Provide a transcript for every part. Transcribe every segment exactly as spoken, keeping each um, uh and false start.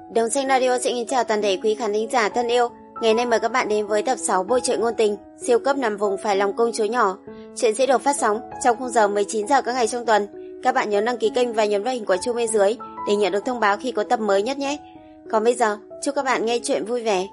Đồng Xanh Radio xin kính chào toàn thể quý khán thính giả thân yêu. Ngày nay mời các bạn đến với tập sáu bộ truyện ngôn tình siêu cấp nằm vùng phải lòng công chúa nhỏ. Chuyện sẽ được phát sóng trong khung giờ mười chín giờ các ngày trong tuần. Các bạn nhớ đăng ký kênh và nhấn vào hình quả chuông bên dưới để nhận được thông báo khi có tập mới nhất nhé. Còn bây giờ, chúc các bạn nghe chuyện vui vẻ.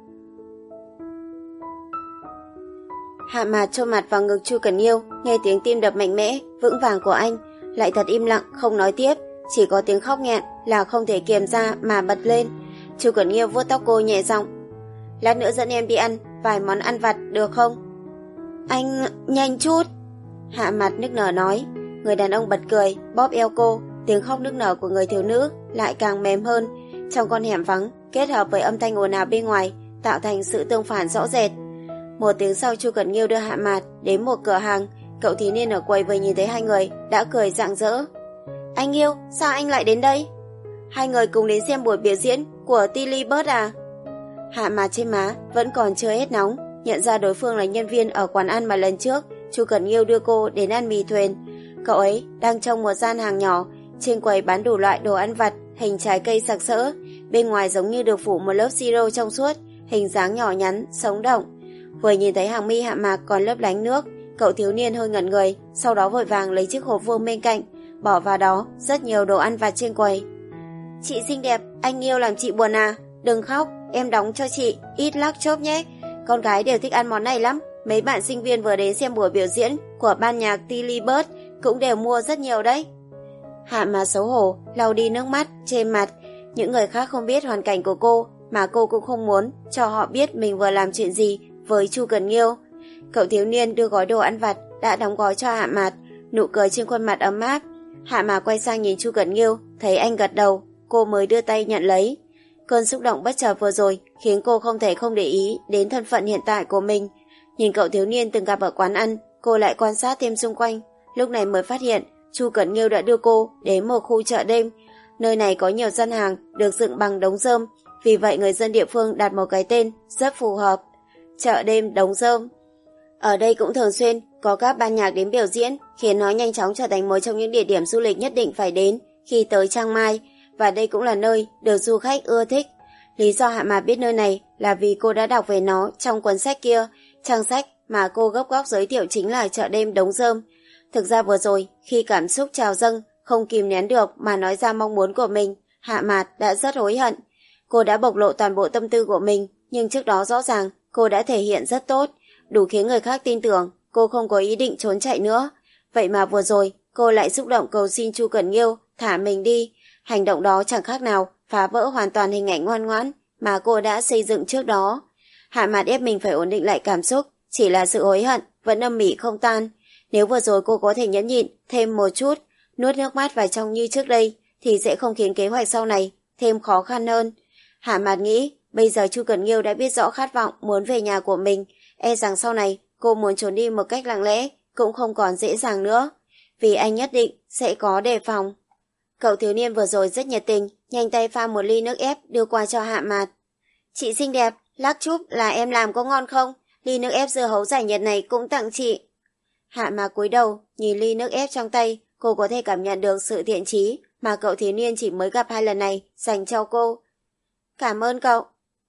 Hạ Mạt chôn mặt vào ngực Chu Cẩn Nghiêu, nghe tiếng tim đập mạnh mẽ, vững vàng của anh, lại thật im lặng không nói tiếp, chỉ có tiếng khóc nghẹn là không thể kiềm ra mà bật lên. Chu Cẩn Nghiêu vuốt tóc cô nhẹ giọng, lát nữa dẫn em đi ăn vài món ăn vặt được không? Anh nhanh chút. Hạ Mạt nức nở nói. Người đàn ông bật cười, bóp eo cô, tiếng khóc nức nở của người thiếu nữ lại càng mềm hơn. Trong con hẻm vắng kết hợp với âm thanh ồn ào bên ngoài tạo thành sự tương phản rõ rệt. Một tiếng sau, Chu Cẩn Nghiêu đưa Hạ Mạt đến một cửa hàng. Cậu thiếu niên ở quầy vừa nhìn thấy hai người đã cười rạng rỡ. Anh Nghiêu, sao anh lại đến đây? Hai người cùng đến xem buổi biểu diễn của Tilly Bird à? Hạ Mạt trên má vẫn còn chưa hết nóng, nhận ra đối phương là nhân viên ở quán ăn mà lần trước Chu Cẩn Nghiêu đưa cô đến ăn mì thuyền. Cậu ấy đang trong một gian hàng nhỏ, trên quầy bán đủ loại đồ ăn vặt hình trái cây sặc sỡ, bên ngoài giống như được phủ một lớp siro trong suốt, hình dáng nhỏ nhắn, sống động. Vừa nhìn thấy hàng mi Hạ Mạt còn lấp lánh nước, cậu thiếu niên hơi ngẩn người, sau đó vội vàng lấy chiếc hộp vuông bên cạnh, bỏ vào đó rất nhiều đồ ăn vặt trên quầy. Chị xinh đẹp, anh Nghiêu làm chị buồn à? Đừng khóc, em đóng cho chị ít lắc chốp nhé. Con gái đều thích ăn món này lắm. Mấy bạn sinh viên vừa đến xem buổi biểu diễn của ban nhạc Tilly Bird cũng đều mua rất nhiều đấy. Hạ Mạt xấu hổ lau đi nước mắt trên mặt. Những người khác không biết hoàn cảnh của cô, mà cô cũng không muốn cho họ biết mình vừa làm chuyện gì với Chu Cẩn Nghiêu. Cậu thiếu niên đưa gói đồ ăn vặt đã đóng gói cho Hạ Mạt, nụ cười trên khuôn mặt ấm áp. Hạ Mạt quay sang nhìn Chu Cẩn Nghiêu, thấy anh gật đầu, cô mới đưa tay nhận lấy. Cơn xúc động bất chợt vừa rồi khiến cô không thể không để ý đến thân phận hiện tại của mình. Nhìn cậu thiếu niên từng gặp ở quán ăn, cô lại quan sát thêm xung quanh, lúc này mới phát hiện Chu Cẩn Nghiêu đã đưa cô đến một khu chợ đêm. Nơi này có nhiều gian hàng được dựng bằng đống rơm, vì vậy người dân địa phương đặt một cái tên rất phù hợp, chợ đêm đống rơm. Ở đây cũng thường xuyên có các ban nhạc đến biểu diễn, khiến nó nhanh chóng trở thành một trong những địa điểm du lịch nhất định phải đến khi tới Chiang Mai, và đây cũng là nơi được du khách ưa thích. Lý do Hạ Mạt biết nơi này là vì cô đã đọc về nó trong cuốn sách kia. Trang sách mà cô gấp góc giới thiệu chính là chợ đêm đống rơm. Thực ra vừa rồi, khi cảm xúc trào dâng, không kìm nén được mà nói ra mong muốn của mình, Hạ Mạt đã rất hối hận. Cô đã bộc lộ toàn bộ tâm tư của mình, nhưng trước đó rõ ràng cô đã thể hiện rất tốt, đủ khiến người khác tin tưởng cô không có ý định trốn chạy nữa. Vậy mà vừa rồi, cô lại xúc động cầu xin Chu Cẩn Nghiêu thả mình đi. Hành động đó chẳng khác nào phá vỡ hoàn toàn hình ảnh ngoan ngoãn mà cô đã xây dựng trước đó. Hạ Mạt ép mình phải ổn định lại cảm xúc, chỉ là sự hối hận vẫn âm ỉ không tan. Nếu vừa rồi cô có thể nhẫn nhịn thêm một chút, nuốt nước mắt vào trong như trước đây, thì sẽ không khiến kế hoạch sau này thêm khó khăn hơn. Hạ Mạt nghĩ bây giờ Chu Cẩn Nghiêu đã biết rõ khát vọng muốn về nhà của mình, e rằng sau này cô muốn trốn đi một cách lặng lẽ cũng không còn dễ dàng nữa, vì anh nhất định sẽ có đề phòng. Cậu thiếu niên vừa rồi rất nhiệt tình, nhanh tay pha một ly nước ép đưa qua cho Hạ Mạt. Chị xinh đẹp, lắc chúp là em làm có ngon không? Ly nước ép dưa hấu giải nhiệt này cũng tặng chị. Hạ Mạt cúi đầu nhìn ly nước ép trong tay, cô có thể cảm nhận được sự thiện chí mà cậu thiếu niên chỉ mới gặp hai lần này dành cho cô. Cảm ơn cậu.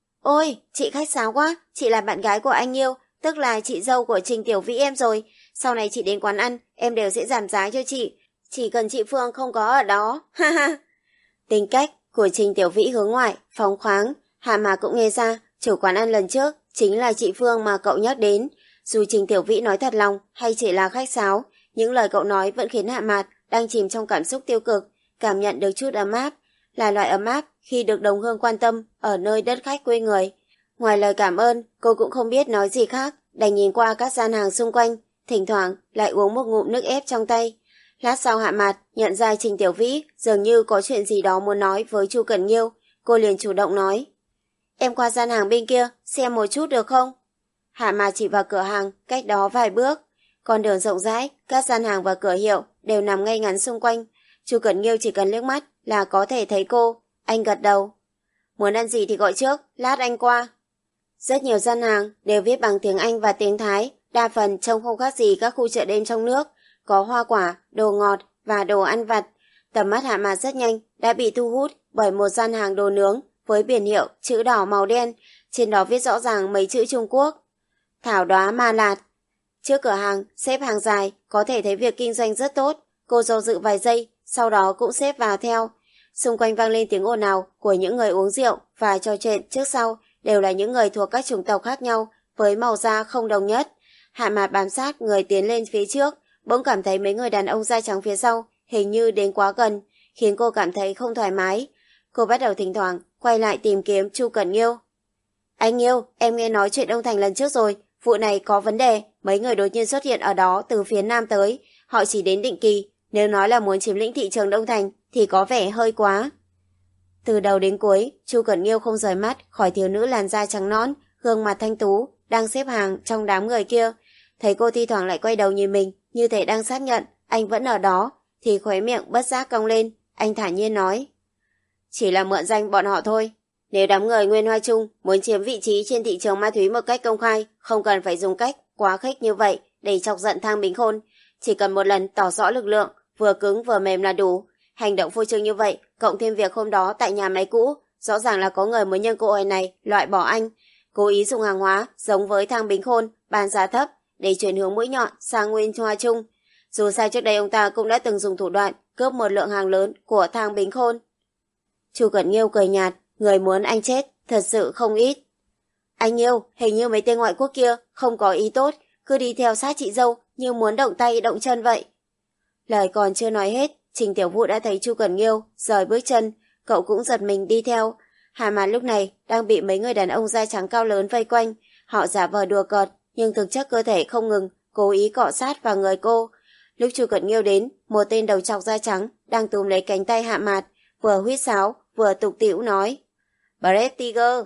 Ôi, chị khách sáo quá, chị là bạn gái của anh Nghiêu, tức là chị dâu của Trình Tiểu Vĩ em rồi. Sau này chị đến quán ăn, em đều sẽ giảm giá cho chị, chỉ cần chị Phương không có ở đó. Ha ha. Tính cách của Trình Tiểu Vĩ hướng ngoại, phóng khoáng, Hạ Mạt cũng nghe ra chủ quán ăn lần trước chính là chị Phương mà cậu nhắc đến. Dù Trình Tiểu Vĩ nói thật lòng hay chỉ là khách sáo, những lời cậu nói vẫn khiến Hạ Mạt đang chìm trong cảm xúc tiêu cực cảm nhận được chút ấm áp, là loại ấm áp khi được đồng hương quan tâm ở nơi đất khách quê người. Ngoài lời cảm ơn, cô cũng không biết nói gì khác, đành nhìn qua các gian hàng xung quanh, thỉnh thoảng lại uống một ngụm nước ép trong tay. Lát sau Hạ Mạt nhận ra Trình Tiểu Vĩ dường như có chuyện gì đó muốn nói với Chu Cẩn Nghiêu, cô liền chủ động nói: Em qua gian hàng bên kia xem một chút được không? Hạ Mạt chỉ vào cửa hàng cách đó vài bước. Con đường rộng rãi, các gian hàng và cửa hiệu đều nằm ngay ngắn xung quanh. Chu Cẩn Nghiêu chỉ cần liếc mắt là có thể thấy cô. Anh gật đầu. Muốn ăn gì thì gọi trước, lát anh qua. Rất nhiều gian hàng đều viết bằng tiếng Anh và tiếng Thái, đa phần trông không khác gì các khu chợ đêm trong nước, có hoa quả, đồ ngọt và đồ ăn vặt. Tầm mắt Hạ Mạt rất nhanh đã bị thu hút bởi một gian hàng đồ nướng với biển hiệu chữ đỏ màu đen, trên đó viết rõ ràng mấy chữ Trung Quốc. Thảo Đóa Ma Lạt. Trước cửa hàng, xếp hàng dài, có thể thấy việc kinh doanh rất tốt. Cô do dự vài giây, sau đó cũng xếp vào theo. Xung quanh vang lên tiếng ồn ào của những người uống rượu và trò chuyện trước sau đều là những người thuộc các chủng tộc khác nhau với màu da không đồng nhất. Hạ Mạt bám sát người tiến lên phía trước, bỗng cảm thấy mấy người đàn ông da trắng phía sau hình như đến quá gần, khiến cô cảm thấy không thoải mái. Cô bắt đầu thỉnh thoảng quay lại tìm kiếm Chu Cẩn Nghiêu. Anh Nghiêu, em nghe nói chuyện Đông Thành lần trước rồi, vụ này có vấn đề, mấy người đột nhiên xuất hiện ở đó từ phía nam tới, họ chỉ đến định kỳ, nếu nói là muốn chiếm lĩnh thị trường Đông Thành thì có vẻ hơi quá. Từ đầu đến cuối, Chu Cẩn Nghiêu không rời mắt khỏi thiếu nữ làn da trắng nõn, gương mặt thanh tú, đang xếp hàng trong đám người kia. Thấy cô thi thoảng lại quay đầu nhìn mình, như thể đang xác nhận anh vẫn ở đó, thì khóe miệng bất giác cong lên, anh thản nhiên nói. Chỉ là mượn danh bọn họ thôi. Nếu đám người Nguyên Hoa Trung muốn chiếm vị trí trên thị trường ma túy một cách công khai, không cần phải dùng cách quá khích như vậy để chọc giận Thang Bính Khôn. Chỉ cần một lần tỏ rõ lực lượng, vừa cứng vừa mềm là đủ. Hành động phô trương như vậy, cộng thêm việc hôm đó tại nhà máy cũ, rõ ràng là có người muốn nhân cơ hội này loại bỏ anh, cố ý dùng hàng hóa giống với Thang Bính Khôn, bán giá thấp để chuyển hướng mũi nhọn sang Nguyên Hoa Trung. Dù sao trước đây ông ta cũng đã từng dùng thủ đoạn cướp một lượng hàng lớn của Thang Bính Khôn. Chu Cẩn Nghiêu cười nhạt, người muốn anh chết thật sự không ít. Anh Nghiêu, hình như mấy tên ngoại quốc kia không có ý tốt, cứ đi theo sát chị dâu như muốn động tay động chân vậy. Lời còn chưa nói hết, Trình Tiểu Vũ đã thấy Chu Cẩn Nghiêu rời bước chân, cậu cũng giật mình đi theo. Hà Mạt lúc này đang bị mấy người đàn ông da trắng cao lớn vây quanh, họ giả vờ đùa cợt nhưng thực chất cơ thể không ngừng cố ý cọ sát vào người cô. Lúc Chu Cẩn Nghiêu đến, một tên đầu trọc da trắng đang túm lấy cánh tay Hạ Mạt, vừa huýt sáo vừa tục tĩu nói: Brett Tiger.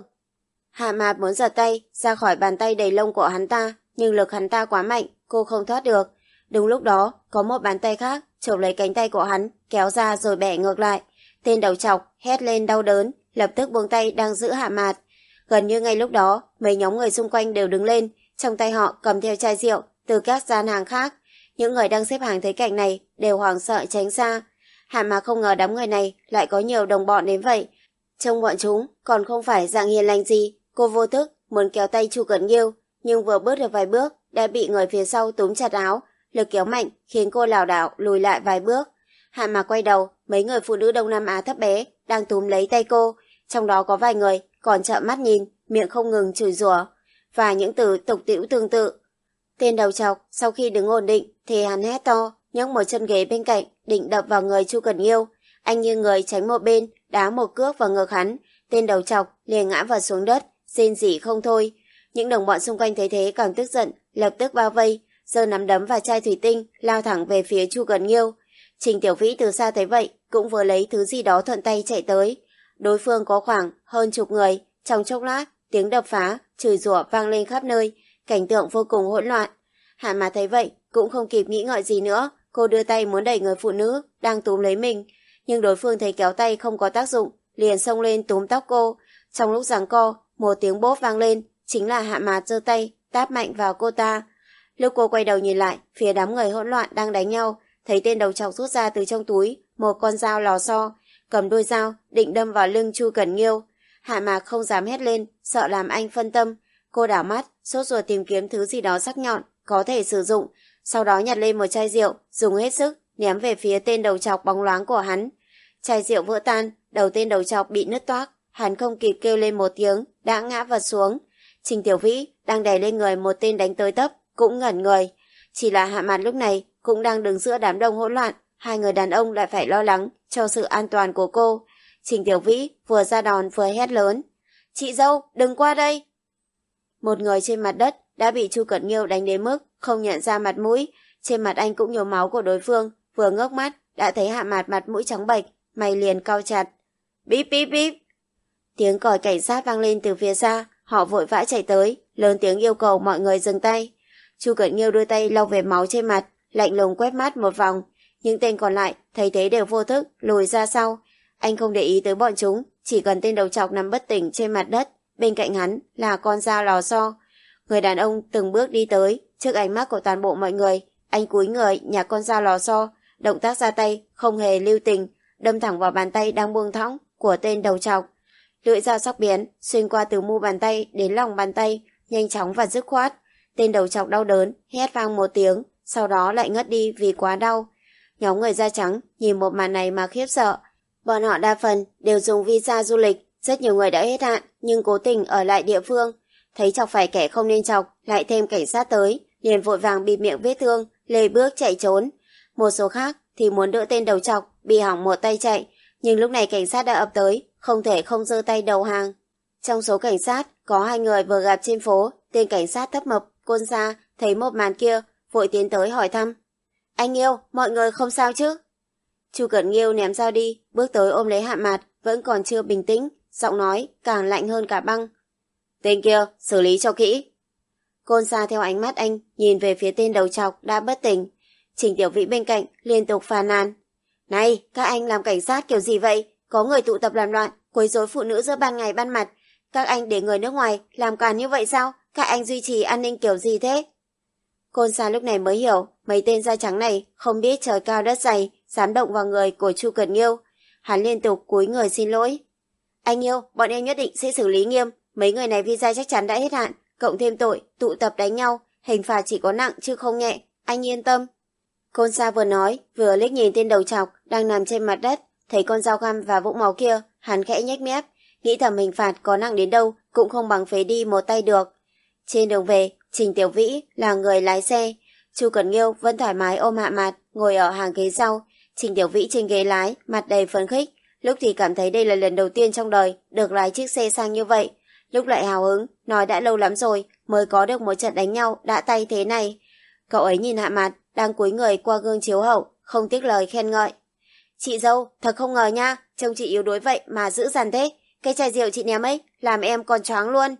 Hạ Mạt muốn giật tay ra khỏi bàn tay đầy lông của hắn ta, nhưng lực hắn ta quá mạnh, cô không thoát được. Đúng lúc đó, có một bàn tay khác chộp lấy cánh tay của hắn, kéo ra rồi bẻ ngược lại. Tên đầu trọc hét lên đau đớn, lập tức buông tay đang giữ Hạ Mạt. Gần như ngay lúc đó, mấy nhóm người xung quanh đều đứng lên, trong tay họ cầm theo chai rượu từ các gian hàng khác. Những người đang xếp hàng thấy cảnh này đều hoảng sợ tránh xa. Hạ Mạt không ngờ đám người này lại có nhiều đồng bọn đến vậy. Trông bọn chúng còn không phải dạng hiền lành gì, cô vô thức muốn kéo tay Chu Cẩn Nghiêu, nhưng vừa bước được vài bước đã bị người phía sau túm chặt áo, lực kéo mạnh khiến cô lảo đảo lùi lại vài bước. Hạ Mạt quay đầu, mấy người phụ nữ Đông Nam Á thấp bé đang túm lấy tay cô, trong đó có vài người còn trợn mắt nhìn, miệng không ngừng chửi rủa và những từ tục tĩu tương tự. Tên đầu trọc sau khi đứng ổn định thì hắn hét to, nhấc một chân ghế bên cạnh định đập vào người Chu Cẩn Nghiêu. Anh như người tránh một bên, đá một cước vào ngực hắn, tên đầu trọc liền ngã vào xuống đất, rên rỉ không thôi. Những đồng bọn xung quanh thấy thế càng tức giận, lập tức bao vây, giơ nắm đấm và chai thủy tinh lao thẳng về phía Chu Cẩn Nghiêu. Trình Tiểu Vĩ từ xa thấy vậy cũng vừa lấy thứ gì đó thuận tay chạy tới. Đối phương có khoảng hơn chục người, trong chốc lát tiếng đập phá, chửi rủa vang lên khắp nơi, cảnh tượng vô cùng hỗn loạn. Hạ Mạt thấy vậy cũng không kịp nghĩ ngợi gì nữa, cô đưa tay muốn đẩy người phụ nữ đang túm lấy mình, nhưng đối phương thấy kéo tay không có tác dụng, liền xông lên túm tóc cô. Trong lúc giằng co, một tiếng bốp vang lên, chính là Hạ Mạt giơ tay táp mạnh vào cô ta. Lúc cô quay đầu nhìn lại, phía đám người hỗn loạn đang đánh nhau, thấy tên đầu trọc rút ra từ trong túi một con dao lò xo, cầm đuôi dao định đâm vào lưng Chu Cẩn Nghiêu. Hạ Mạt không dám hét lên, sợ làm anh phân tâm. Cô đảo mắt, sốt ruột tìm kiếm thứ gì đó sắc nhọn có thể sử dụng, sau đó nhặt lên một chai rượu, dùng hết sức ném về phía tên đầu trọc bóng loáng của hắn. Chai rượu vỡ tan, đầu tên đầu trọc bị nứt toác, hắn không kịp kêu lên một tiếng đã ngã vật xuống. Trình Tiểu Vĩ đang đè lên người một tên đánh tới tấp cũng ngẩn người. Chỉ là Hạ Mạt lúc này cũng đang đứng giữa đám đông hỗn loạn, hai người đàn ông lại phải lo lắng cho sự an toàn của cô. Trình Tiểu Vĩ vừa ra đòn vừa hét lớn: Chị dâu, đừng qua đây! Một người trên mặt đất đã bị Chu Cẩn Nghiêu đánh đến mức không nhận ra mặt mũi, trên mặt anh cũng nhiều máu của đối phương, vừa ngước mắt đã thấy Hạ Mạt mặt mũi trắng bệch, mày liền cau chặt. Bíp bíp bíp! Tiếng còi cảnh sát vang lên từ phía xa, họ vội vã chạy tới, lớn tiếng yêu cầu mọi người dừng tay. Chu Cẩn Nghiêu đưa tay lau vệt máu trên mặt, lạnh lùng quét mắt một vòng, những tên còn lại thấy thế đều vô thức lùi ra sau. Anh không để ý tới bọn chúng, chỉ cần tên đầu trọc nằm bất tỉnh trên mặt đất, bên cạnh hắn là con dao lò xo. Người đàn ông từng bước đi tới, trước ánh mắt của toàn bộ mọi người, anh cúi người nhặt con dao lò xo, động tác ra tay không hề lưu tình, đâm thẳng vào bàn tay đang buông thõng của tên đầu trọc. lưỡi dao sắc bén xuyên qua từ mu bàn tay đến lòng bàn tay, nhanh chóng và dứt khoát. Tên đầu trọc đau đớn, hét vang một tiếng, sau đó lại ngất đi vì quá đau. Nhóm người da trắng nhìn một màn này mà khiếp sợ. Bọn họ đa phần đều dùng visa du lịch, rất nhiều người đã hết hạn nhưng cố tình ở lại địa phương. Thấy chọc phải kẻ không nên chọc, lại thêm cảnh sát tới, liền vội vàng bịt miệng vết thương, lê bước chạy trốn. Một số khác thì muốn đỡ tên đầu trọc, bị hỏng một tay chạy, nhưng lúc này cảnh sát đã ập tới, không thể không giơ tay đầu hàng. Trong số cảnh sát, có hai người vừa gặp trên phố, tên cảnh sát thấp mập, Côn Sa, thấy một màn kia, vội tiến tới hỏi thăm. Anh Nghiêu, mọi người không sao chứ? Chu Cẩn Nghiêu ném dao đi, bước tới ôm lấy Hạ Mạt, vẫn còn chưa bình tĩnh, giọng nói càng lạnh hơn cả băng. Tên kia, xử lý cho kỹ. Côn Sa theo ánh mắt anh, nhìn về phía tên đầu trọc đã bất tỉnh. Trình Tiểu Vĩ bên cạnh liên tục phàn nàn. Này, các anh làm cảnh sát kiểu gì vậy? Có người tụ tập làm loạn, quấy rối phụ nữ giữa ban ngày ban mặt. Các anh để người nước ngoài làm càn như vậy sao? Các anh duy trì an ninh kiểu gì thế? Côn Sa lúc này mới hiểu, mấy tên da trắng này không biết trời cao đất dày, dám động vào người của Chu Cẩn Nghiêu. Hắn liên tục cúi người xin lỗi. Anh Nghiêu, bọn em nhất định sẽ xử lý nghiêm. Mấy người này visa chắc chắn đã hết hạn, cộng thêm tội tụ tập đánh nhau, hình phạt chỉ có nặng chứ không nhẹ. Anh yên tâm. Côn Sa vừa nói, vừa liếc nhìn tên đầu trọc đang nằm trên mặt đất, thấy con dao găm và vũng máu kia, hắn khẽ nhếch mép, nghĩ thầm hình phạt có nặng đến đâu cũng không bằng phế đi một tay được. Trên đường về, Trình Tiểu Vĩ là người lái xe, Chu Cẩn Nghiêu vẫn thoải mái ôm Hạ Mạt ngồi ở hàng ghế sau, Trình Tiểu Vĩ trên ghế lái, mặt đầy phấn khích, lúc thì cảm thấy đây là lần đầu tiên trong đời được lái chiếc xe sang như vậy, lúc lại hào hứng, nói đã lâu lắm rồi mới có được một trận đánh nhau đã tay thế này. Cậu ấy nhìn Hạ Mạt đang cúi người qua gương chiếu hậu, không tiếc lời khen ngợi. Chị dâu, thật không ngờ nha, trông chị yếu đuối vậy mà dữ dằn thế, cái chai rượu chị ném ấy làm em còn choáng luôn.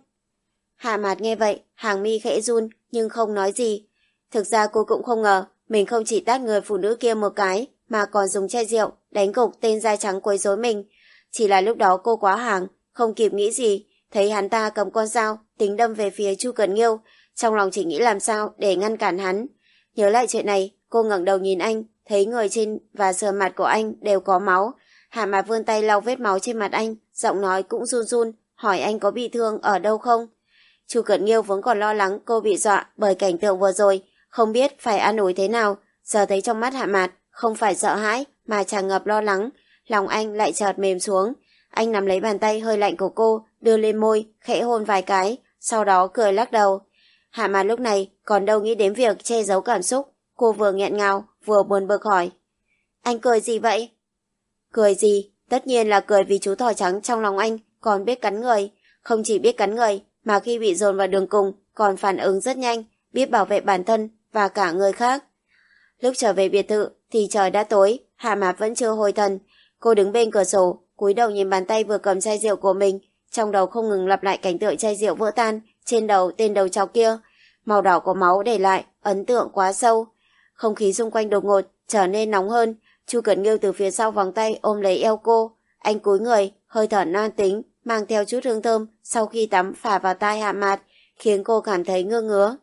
Hạ Mạt nghe vậy, hàng mi khẽ run nhưng không nói gì. Thực ra cô cũng không ngờ mình không chỉ tát người phụ nữ kia một cái mà còn dùng chai rượu đánh gục tên da trắng quấy rối mình. Chỉ là lúc đó cô quá hàng, không kịp nghĩ gì, thấy hắn ta cầm con dao tính đâm về phía Chu Cẩn Nghiêu, trong lòng chỉ nghĩ làm sao để ngăn cản hắn. Nhớ lại chuyện này, cô ngẩng đầu nhìn anh, thấy người trên và sườn mặt của anh đều có máu. Hạ Mạt vươn tay lau vết máu trên mặt anh, giọng nói cũng run run, hỏi anh có bị thương ở đâu không. Chu Cẩn Nghiêu vốn còn lo lắng cô bị dọa bởi cảnh tượng vừa rồi, không biết phải an ủi thế nào, giờ thấy trong mắt Hạ Mạt không phải sợ hãi mà tràn ngập lo lắng, lòng anh lại chợt mềm xuống. Anh nắm lấy bàn tay hơi lạnh của cô, đưa lên môi, khẽ hôn vài cái, sau đó cười lắc đầu. Hạ Mạt lúc này còn đâu nghĩ đến việc che giấu cảm xúc, cô vừa nghẹn ngào vừa buồn bực hỏi. Anh cười gì vậy? Cười gì? Tất nhiên là cười vì chú thỏ trắng trong lòng anh còn biết cắn người, không chỉ biết cắn người mà khi bị dồn vào đường cùng còn phản ứng rất nhanh, biết bảo vệ bản thân và cả người khác. Lúc trở về biệt thự thì trời đã tối, Hạ Mạt vẫn chưa hồi thần. Cô đứng bên cửa sổ, cúi đầu nhìn bàn tay vừa cầm chai rượu của mình, trong đầu không ngừng lặp lại cảnh tượng chai rượu vỡ tan trên đầu tên đầu trọc kia. Màu đỏ của máu để lại ấn tượng quá sâu. Không khí xung quanh đột ngột trở nên nóng hơn. Chu Cẩn Nghiêu từ phía sau vòng tay ôm lấy eo cô. Anh cúi người, hơi thở nam tính, mang theo chút hương thơm sau khi tắm phả vào tai Hạ Mạt, khiến cô cảm thấy ngơ ngứa.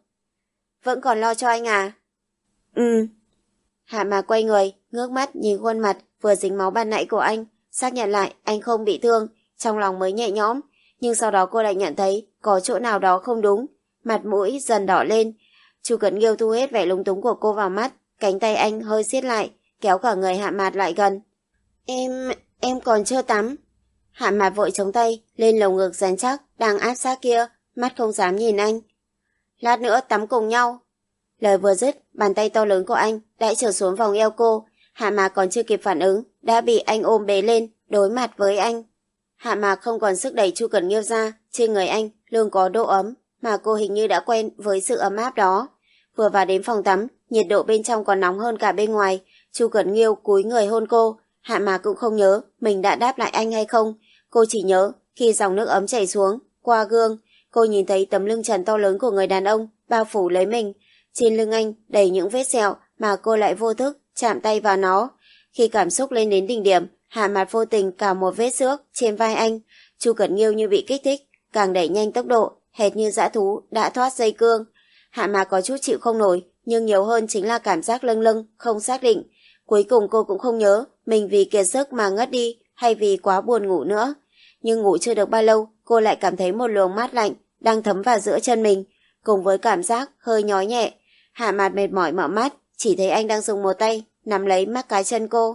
Vẫn còn lo cho anh à? Ừ. Hạ Mạt quay người, ngước mắt nhìn khuôn mặt vừa dính máu ban nãy của anh, xác nhận lại anh không bị thương, trong lòng mới nhẹ nhõm. Nhưng sau đó cô lại nhận thấy có chỗ nào đó không đúng, mặt mũi dần đỏ lên. Chu Cẩn Nghiêu thu hết vẻ lúng túng của cô vào mắt, cánh tay anh hơi siết lại, kéo cả người Hạ Mạt lại gần. Em, em còn chưa tắm. Hạ Mạt vội chống tay lên lồng ngực rắn chắc đang áp sát kia, mắt không dám nhìn anh. Lát nữa tắm cùng nhau. Lời vừa dứt, bàn tay to lớn của anh đã trở xuống vòng eo cô. Hạ Mạt còn chưa kịp phản ứng, đã bị anh ôm bế lên, đối mặt với anh. Hạ Mạt không còn sức đẩy Chu Cẩn Nghiêu ra, trên người anh luôn có độ ấm, mà cô hình như đã quen với sự ấm áp đó. Vừa vào đến phòng tắm, nhiệt độ bên trong còn nóng hơn cả bên ngoài. Chu Cẩn Nghiêu cúi người hôn cô. Hạ Mạt cũng không nhớ mình đã đáp lại anh hay không. Cô chỉ nhớ khi dòng nước ấm chảy xuống qua gương, cô nhìn thấy tấm lưng trần to lớn của người đàn ông bao phủ lấy mình. Trên lưng anh đầy những vết sẹo mà cô lại vô thức chạm tay vào nó. Khi cảm xúc lên đến đỉnh điểm, Hạ Mạt vô tình cào một vết xước trên vai anh. Chu Cẩn Nghiêu như bị kích thích, càng đẩy nhanh tốc độ, hệt như dã thú đã thoát dây cương. Hạ Mạt có chút chịu không nổi, nhưng nhiều hơn chính là cảm giác lâng lâng, không xác định. Cuối cùng cô cũng không nhớ mình vì kiệt sức mà ngất đi hay vì quá buồn ngủ nữa. nhưng ngủ chưa được bao lâu, cô lại cảm thấy một luồng mát lạnh đang thấm vào giữa chân mình, cùng với cảm giác hơi nhói nhẹ. Hạ Mạt mệt mỏi mở mắt, chỉ thấy anh đang dùng một tay nắm lấy mắt cái chân cô.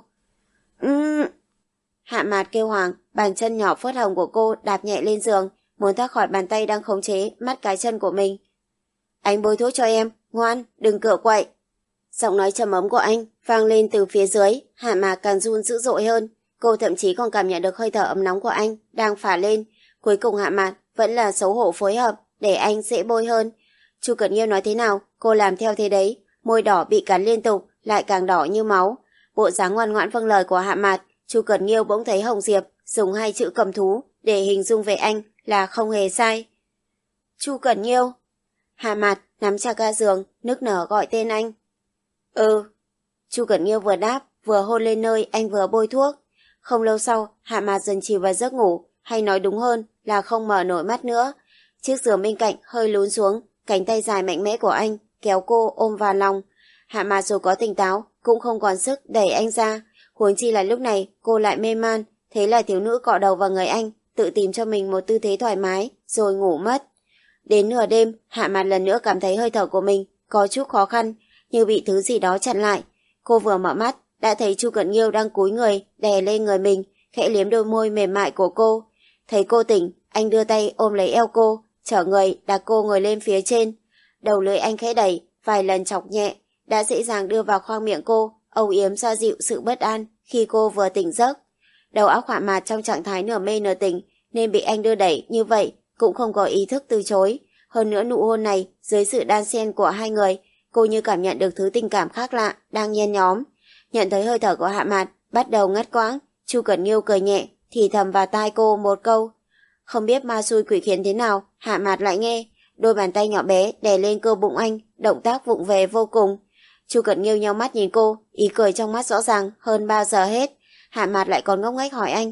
Ừm. Hạ Mạt kêu hoảng, bàn chân nhỏ phớt hồng của cô đạp nhẹ lên giường, muốn thoát khỏi bàn tay đang khống chế mắt cái chân của mình. Anh bôi thuốc cho em, ngoan, đừng cựa quậy. Giọng nói trầm ấm của anh vang lên từ phía dưới, Hạ Mạt càng run dữ dội hơn. Cô thậm chí còn cảm nhận được hơi thở ấm nóng của anh đang phả lên. Cuối cùng Hạ Mạt vẫn là xấu hổ phối hợp để anh dễ bôi hơn. Chu Cẩn Nghiêu nói thế nào, cô làm theo thế đấy. Môi đỏ bị cắn liên tục, lại càng đỏ như máu. Bộ dáng ngoan ngoãn vâng lời của Hạ Mạt, Chu Cẩn Nghiêu bỗng thấy Hồng Diệp dùng hai chữ cầm thú để hình dung về anh là không hề sai. Chu Cẩn Nghiêu. Hạ Mạt nắm chặt ga giường, nức nở gọi tên anh. Ừ. Chu Cẩn Nghiêu vừa đáp, vừa hôn lên nơi anh vừa bôi thuốc. Không lâu sau, Hạ Mạt dần chìm vào giấc ngủ, hay nói đúng hơn là không mở nổi mắt nữa. Chiếc giường bên cạnh hơi lún xuống, cánh tay dài mạnh mẽ của anh kéo cô ôm vào lòng. Hạ Mạt dù có tỉnh táo cũng không còn sức đẩy anh ra, huống chi là lúc này cô lại mê man. Thế là thiếu nữ cọ đầu vào người anh, tự tìm cho mình một tư thế thoải mái rồi ngủ mất. Đến nửa đêm, Hạ Mạt lần nữa cảm thấy hơi thở của mình có chút khó khăn, như bị thứ gì đó chặn lại. Cô vừa mở mắt đã thấy Chu Cẩn Nghiêu đang cúi người đè lên người mình, khẽ liếm đôi môi mềm mại của cô. Thấy cô tỉnh, anh đưa tay ôm lấy eo cô, trở người đặt cô ngồi lên phía trên. Đầu lưỡi anh khẽ đẩy, vài lần chọc nhẹ, đã dễ dàng đưa vào khoang miệng cô, âu yếm xoa dịu sự bất an khi cô vừa tỉnh giấc. Đầu óc Hạ Mạt trong trạng thái nửa mê nửa tỉnh, nên bị anh đưa đẩy như vậy cũng không có ý thức từ chối. Hơn nữa nụ hôn này, dưới sự đan xen của hai người, cô như cảm nhận được thứ tình cảm khác lạ đang nhen nhóm. Nhận thấy hơi thở của Hạ Mạt bắt đầu ngắt quãng, Chu Cẩn Nghiêu cười nhẹ, thì thầm vào tai cô một câu. Không biết ma xui quỷ khiến thế nào, Hạ Mạt lại nghe. Đôi bàn tay nhỏ bé đè lên cơ bụng anh, động tác vụng về vô cùng. Chu Cẩn Nghiêu nheo mắt nhìn cô, ý cười trong mắt rõ ràng hơn bao giờ hết. Hạ Mạt lại còn ngốc nghếch hỏi anh.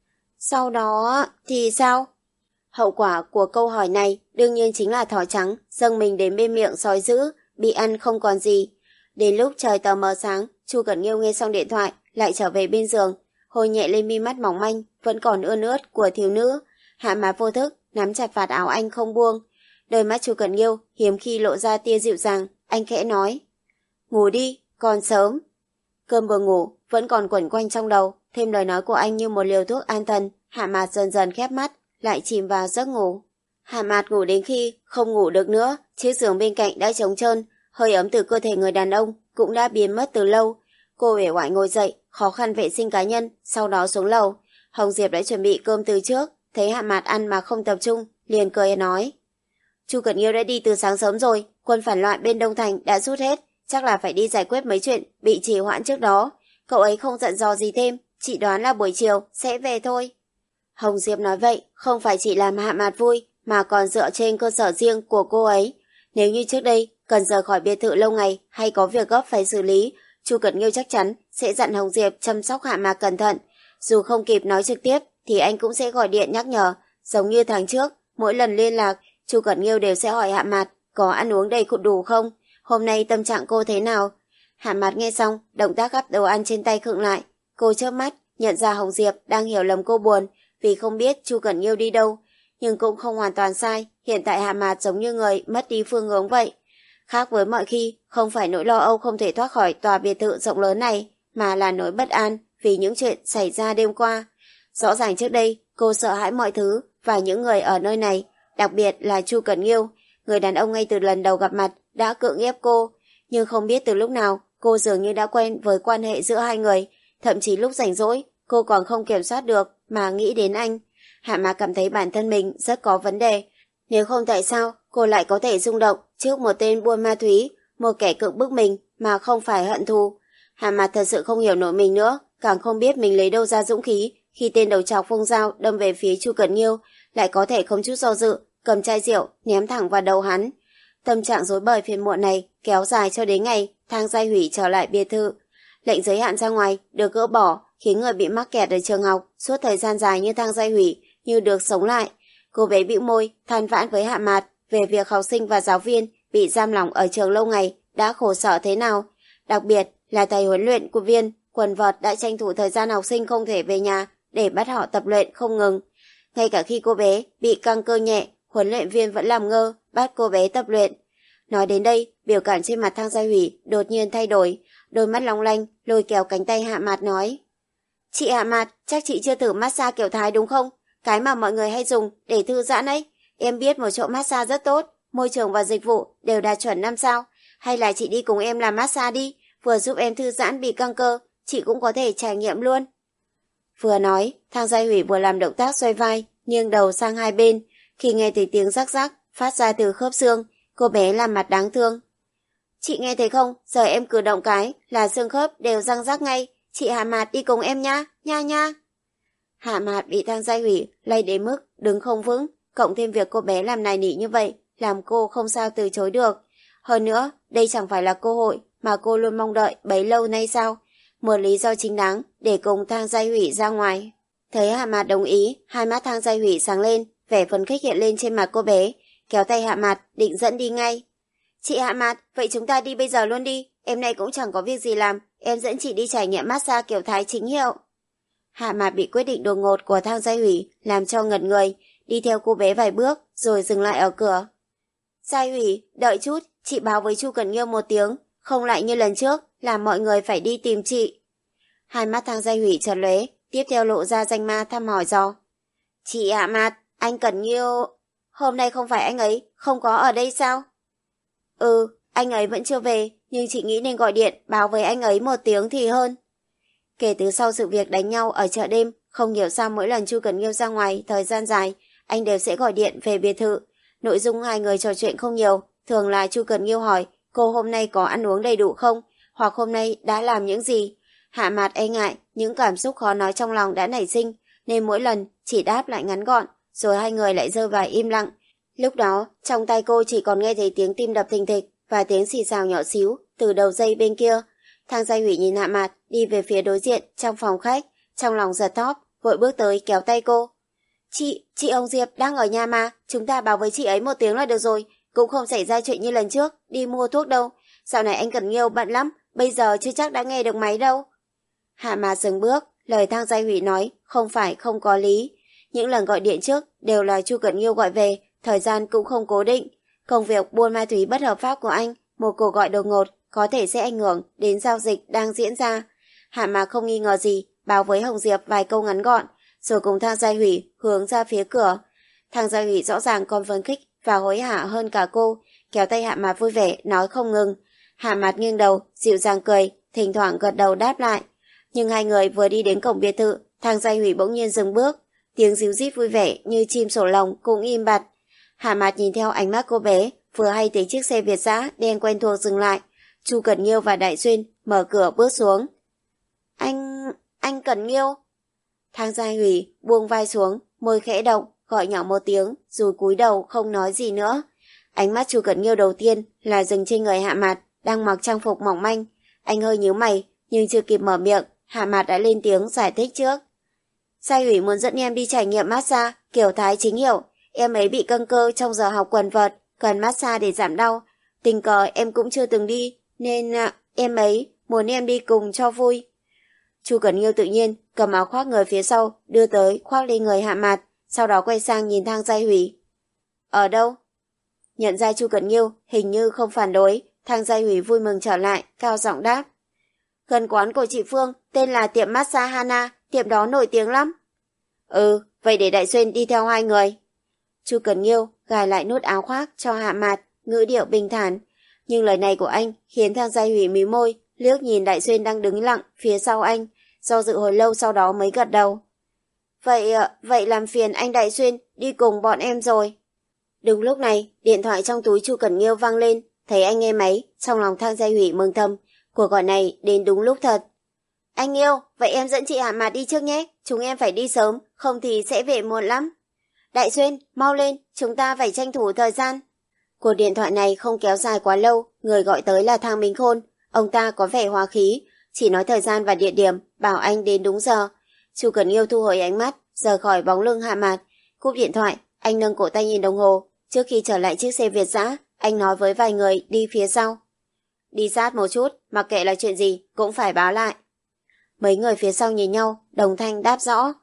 Sau đó thì sao? Hậu quả của câu hỏi này đương nhiên chính là thỏ trắng dâng mình đến bên miệng sói dữ, bị ăn không còn gì. Đến lúc trời tờ mờ sáng, Chu Cẩn Nghiêu nghe xong điện thoại, lại trở về bên giường, hôn nhẹ lên mi mắt mỏng manh vẫn còn ươn ướt của thiếu nữ. Hạ Mạt vô thức nắm chặt vạt áo anh không buông. Đôi mắt Chu Cẩn Nghiêu hiếm khi lộ ra tia dịu dàng, anh khẽ nói. Ngủ đi, còn sớm. Cơm vừa ngủ vẫn còn quẩn quanh trong đầu, thêm lời nói của anh như một liều thuốc an thần. Hạ Mạt dần dần khép mắt, lại chìm vào giấc ngủ. Hạ Mạt ngủ đến khi không ngủ được nữa, chiếc giường bên cạnh đã trống trơn, hơi ấm từ cơ thể người đàn ông cũng đã biến mất từ lâu. Cô uể oải ngồi dậy, khó khăn vệ sinh cá nhân, sau đó xuống lầu. Hồng Diệp đã chuẩn bị cơm từ trước, thấy Hạ Mạt ăn mà không tập trung, liền cười nói. Chu Cẩn Nghiêu đã đi từ sáng sớm rồi, quân phản loạn bên Đông Thành đã rút hết, chắc là phải đi giải quyết mấy chuyện bị trì hoãn trước đó. Cậu ấy không dặn dò gì thêm, chị đoán là buổi chiều sẽ về thôi. Hồng Diệp nói vậy không phải chỉ làm Hạ Mạt vui, mà còn dựa trên cơ sở riêng của cô ấy. Nếu như trước đây cần rời khỏi biệt thự lâu ngày hay có việc gấp phải xử lý, Chu Cẩn Nghiêu chắc chắn sẽ dặn Hồng Diệp chăm sóc Hạ Mạt cẩn thận. Dù không kịp nói trực tiếp thì anh cũng sẽ gọi điện nhắc nhở. Giống như tháng trước, mỗi lần liên lạc, Chu Cẩn Nghiêu đều sẽ hỏi Hạ Mạt có ăn uống đầy đủ không, hôm nay tâm trạng cô thế nào. Hạ Mạt nghe xong, động tác gắp đồ ăn trên tay khựng lại. Cô chớp mắt nhận ra Hồng Diệp đang hiểu lầm cô buồn vì không biết Chu Cẩn Nghiêu đi đâu, nhưng cũng không hoàn toàn sai. Hiện tại Hạ Mạt giống như người mất đi phương hướng vậy. Khác với mọi khi, không phải nỗi lo âu không thể thoát khỏi tòa biệt thự rộng lớn này, mà là nỗi bất an vì những chuyện xảy ra đêm qua. Rõ ràng trước đây, cô sợ hãi mọi thứ và những người ở nơi này, đặc biệt là Chu Cẩn Nghiêu, người đàn ông ngay từ lần đầu gặp mặt đã cưỡng ép cô. Nhưng không biết từ lúc nào, cô dường như đã quen với quan hệ giữa hai người, thậm chí lúc rảnh rỗi, cô còn không kiểm soát được mà nghĩ đến anh. Hạ Mạt cảm thấy bản thân mình rất có vấn đề. Nếu không tại sao cô lại có thể rung động trước một tên buôn ma túy, một kẻ cưỡng bức mình mà không phải hận thù. Hạ Mạt thật sự không hiểu nổi mình nữa, càng không biết mình lấy đâu ra dũng khí khi tên đầu trọc phông dao đâm về phía Chu Cẩn Nghiêu lại có thể không chút do dự cầm chai rượu ném thẳng vào đầu hắn. Tâm trạng rối bời phiền muộn này kéo dài cho đến ngày Thang Giai Hủy trở lại biệt thự. Lệnh giới hạn ra ngoài được gỡ bỏ, khiến người bị mắc kẹt ở trường học suốt thời gian dài như Thang Giai Hủy như được sống lại. Cô bé bĩu môi than vãn với Hạ Mạt về việc học sinh và giáo viên bị giam lỏng ở trường lâu ngày đã khổ sở thế nào. Đặc biệt là thầy huấn luyện của viên quần vợt đã tranh thủ thời gian học sinh không thể về nhà để bắt họ tập luyện không ngừng. Ngay cả khi cô bé bị căng cơ nhẹ, huấn luyện viên vẫn làm ngơ, bắt cô bé tập luyện. Nói đến đây, biểu cảm trên mặt Thang Gia Hủy đột nhiên thay đổi, đôi mắt long lanh lôi kéo cánh tay Hạ Mạt nói: Chị Hạ Mạt, chắc chị chưa thử massage kiểu Thái đúng không? Cái mà mọi người hay dùng để thư giãn ấy. Em biết một chỗ massage rất tốt, môi trường và dịch vụ đều đạt chuẩn năm sao. Hay là chị đi cùng em làm massage đi, vừa giúp em thư giãn bị căng cơ, chị cũng có thể trải nghiệm luôn. Vừa nói, Thang Gia Hủy vừa làm động tác xoay vai, nghiêng đầu sang hai bên. Khi nghe thấy tiếng rắc rắc phát ra từ khớp xương, cô bé làm mặt đáng thương. Chị nghe thấy không, giờ em cử động cái là xương khớp đều răng rắc ngay. Chị Hạ Mạt đi cùng em nha, nha nha. Hạ Mạt bị Thang Gia Hủy lay đến mức đứng không vững, cộng thêm việc cô bé làm nài nỉ như vậy, làm cô không sao từ chối được. Hơn nữa, đây chẳng phải là cơ hội mà cô luôn mong đợi bấy lâu nay sao? Một lý do chính đáng để cùng Thang Gia Hủy ra ngoài. Thấy Hạ Mạt đồng ý, hai mắt Thang Gia Hủy sáng lên, vẻ phấn khích hiện lên trên mặt cô bé, kéo tay Hạ Mạt định dẫn đi ngay. Chị Hạ Mạt, vậy chúng ta đi bây giờ luôn đi, em nay cũng chẳng có việc gì làm, em dẫn chị đi trải nghiệm massage kiểu Thái chính hiệu. Hạ Mạt bị quyết định đột ngột của Thang Gia Hủy làm cho ngẩn người, đi theo cô bé vài bước rồi dừng lại ở cửa. Gia Hủy, đợi chút, chị báo với Chu Cẩn Nghiêu một tiếng, không lại như lần trước làm mọi người phải đi tìm chị. Hai mắt Thang Gia Hủy chợt lóe, tiếp theo lộ ra danh ma thăm hỏi dò. Chị Hạ Mạt, anh Cẩn Nghiêu, hôm nay không phải anh ấy không có ở đây sao? Ừ, anh ấy vẫn chưa về, nhưng chị nghĩ nên gọi điện báo với anh ấy một tiếng thì hơn. Kể từ sau sự việc đánh nhau ở chợ đêm, không hiểu sao mỗi lần Chu Cẩn Nghiêu ra ngoài thời gian dài, anh đều sẽ gọi điện về biệt thự. Nội dung hai người trò chuyện không nhiều, thường là Chu Cẩn Nghiêu hỏi cô hôm nay có ăn uống đầy đủ không, hoặc hôm nay đã làm những gì. Hạ Mạt e ngại, những cảm xúc khó nói trong lòng đã nảy sinh, nên mỗi lần chỉ đáp lại ngắn gọn, rồi hai người lại rơi vào im lặng. Lúc đó, trong tai cô chỉ còn nghe thấy tiếng tim đập thình thịch và tiếng xì xào nhỏ xíu từ đầu dây bên kia. Thang Gia Hủy nhìn Hạ Mạt đi về phía đối diện trong phòng khách, trong lòng giật thót, vội bước tới kéo tay cô. Chị, chị ông Diệp đang ở nhà mà, chúng ta báo với chị ấy một tiếng là được rồi, cũng không xảy ra chuyện như lần trước, đi mua thuốc đâu. Dạo này anh Cẩn Nghiêu bận lắm, bây giờ chưa chắc đã nghe được máy đâu. Hạ Mạt dừng bước, lời Thang Gia Hủy nói không phải không có lý. Những lần gọi điện trước đều là Chu Cẩn Nghiêu gọi về, thời gian cũng không cố định. Công việc buôn ma túy bất hợp pháp của anh, một cuộc gọi đột ngột có thể sẽ ảnh hưởng đến giao dịch đang diễn ra. Hạ Mạt không nghi ngờ gì, báo với Hồng Diệp vài câu ngắn gọn, rồi cùng Thang Gia Hủy hướng ra phía cửa. Thang Gia Hủy rõ ràng còn phấn khích và hối hả hơn cả cô, kéo tay Hạ Mạt vui vẻ nói không ngừng. Hạ Mạt nghiêng đầu, dịu dàng cười, thỉnh thoảng gật đầu đáp lại. Nhưng hai người vừa đi đến cổng biệt thự, Thang Gia Hủy bỗng nhiên dừng bước, tiếng ríu rít vui vẻ như chim sổ lồng cũng im bặt. Hạ Mạt nhìn theo ánh mắt cô bé, vừa hay thấy chiếc xe Việt dã đen quen thuộc dừng lại. Chu Cẩn Nghiêu và Đại Xuyên mở cửa bước xuống. Anh... anh Cẩn Nghiêu. Thang Gia Hủy buông vai xuống, môi khẽ động, gọi nhỏ một tiếng, rồi cúi đầu không nói gì nữa. Ánh mắt Chu Cẩn Nghiêu đầu tiên là dừng trên người Hạ Mạt đang mặc trang phục mỏng manh. Anh hơi nhíu mày, nhưng chưa kịp mở miệng, Hạ Mạt đã lên tiếng giải thích trước. Gia Hủy muốn dẫn em đi trải nghiệm massage kiểu Thái chính hiệu. Em ấy bị căng cơ trong giờ học quần vợt, cần massage để giảm đau. Tình cờ em cũng chưa từng đi, nên à, em ấy muốn em đi cùng cho vui. Chu Cẩn Nghiêu tự nhiên cầm áo khoác người phía sau đưa tới khoác lên người Hạ Mạt, sau đó quay sang nhìn Thang Gia Hủy. Ở đâu? Nhận ra Chu Cẩn Nghiêu hình như không phản đối, Thang Gia Hủy vui mừng trở lại, cao giọng đáp. Gần quán của chị Phương, tên là tiệm massage Hana, tiệm đó nổi tiếng lắm. Ừ, vậy để Đại Xuyên đi theo hai người. Chu Cẩn Nghiêu gài lại nút áo khoác cho Hạ Mạt, ngữ điệu bình thản. Nhưng lời này của anh khiến Thang Gia Hủy mí môi, liếc nhìn Đại Xuyên đang đứng lặng phía sau anh, do dự hồi lâu sau đó mới gật đầu. Vậy, vậy làm phiền anh Đại Xuyên đi cùng bọn em rồi. Đúng lúc này, điện thoại trong túi Chu Cẩn Nghiêu vang lên, thấy anh nghe máy, trong lòng Thang Gia Hủy mừng thầm, cuộc gọi này đến đúng lúc thật. Anh Nghiêu, vậy em dẫn chị Hạ Mạt đi trước nhé, chúng em phải đi sớm, không thì sẽ về muộn lắm. Đại Xuyên, mau lên, chúng ta phải tranh thủ thời gian. Cuộc điện thoại này không kéo dài quá lâu, người gọi tới là Thang Minh Khôn, ông ta có vẻ hòa khí, chỉ nói thời gian và địa điểm, bảo anh đến đúng giờ. Chu Cẩn Nghiêu thu hồi ánh mắt, rời khỏi bóng lưng Hạ Mạt, cúp điện thoại, anh nâng cổ tay nhìn đồng hồ, trước khi trở lại chiếc xe Việt dã, anh nói với vài người đi phía sau. Đi sát một chút, mặc kệ là chuyện gì, cũng phải báo lại. Mấy người phía sau nhìn nhau, đồng thanh đáp rõ.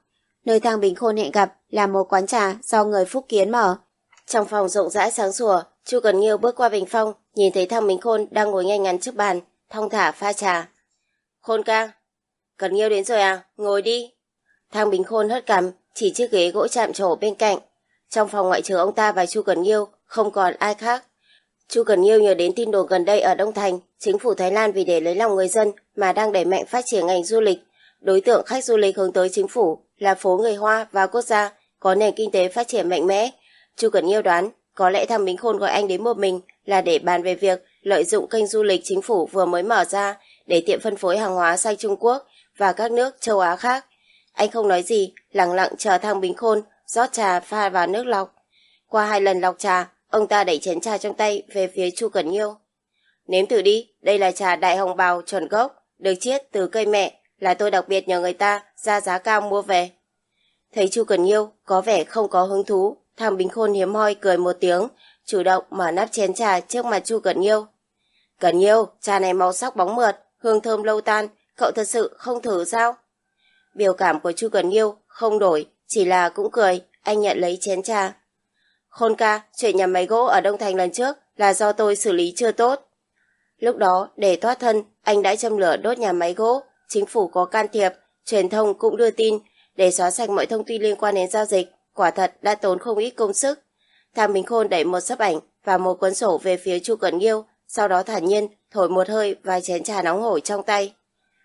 Nơi Thang Bình Khôn hẹn gặp là một quán trà do người Phúc Kiến mở. Trong phòng rộng rãi sáng sủa, Chu Cần Nghiêu bước qua bình phong, nhìn thấy Thang Bình Khôn đang ngồi ngay ngắn trước bàn, thong thả pha trà. Khôn ca. Cần Nghiêu đến rồi à, ngồi đi. Thang Bình Khôn hất cằm, chỉ chiếc ghế gỗ chạm trổ bên cạnh. Trong phòng ngoại trừ ông ta và Chu Cần Nghiêu, không còn ai khác. Chu Cần Nghiêu nhớ đến tin đồn gần đây ở Đông Thành, chính phủ Thái Lan vì để lấy lòng người dân mà đang đẩy mạnh phát triển ngành du lịch. Đối tượng khách du lịch hướng tới chính phủ là phố người Hoa và quốc gia có nền kinh tế phát triển mạnh mẽ. Chu Cần Nghiêu đoán có lẽ Thang Bình Khôn gọi anh đến một mình là để bàn về việc lợi dụng kênh du lịch chính phủ vừa mới mở ra để tiện phân phối hàng hóa sang Trung Quốc và các nước châu Á khác. Anh không nói gì, lặng lặng chờ Thang Bình Khôn rót trà pha vào nước lọc. Qua hai lần lọc trà, ông ta đẩy chén trà trong tay về phía Chu Cần Nghiêu. Nếm thử đi, đây là trà đại hồng bào chuẩn gốc, được chiết từ cây mẹ, là tôi đặc biệt nhờ người ta ra giá cao mua về. Thấy Chu Cần Nghiêu có vẻ không có hứng thú, Thang Bình Khôn hiếm hoi cười một tiếng, chủ động mở nắp chén trà trước mặt Chu Cần Nghiêu. Cần Nghiêu, trà này màu sắc bóng mượt, hương thơm lâu tan, cậu thật sự không thử sao? Biểu cảm của Chu Cần Nghiêu không đổi, chỉ là cũng cười, anh nhận lấy chén trà. Khôn ca, chuyện nhà máy gỗ ở Đông Thành lần trước là do tôi xử lý chưa tốt. Lúc đó, để thoát thân, anh đã châm lửa đốt nhà máy gỗ, chính phủ có can thiệp, truyền thông cũng đưa tin, để xóa sạch mọi thông tin liên quan đến giao dịch, quả thật đã tốn không ít công sức. Thang Bình Khôn đẩy một sấp ảnh và một cuốn sổ về phía Chu Cần Nghiêu, sau đó thản nhiên thổi một hơi vài chén trà nóng hổi trong tay.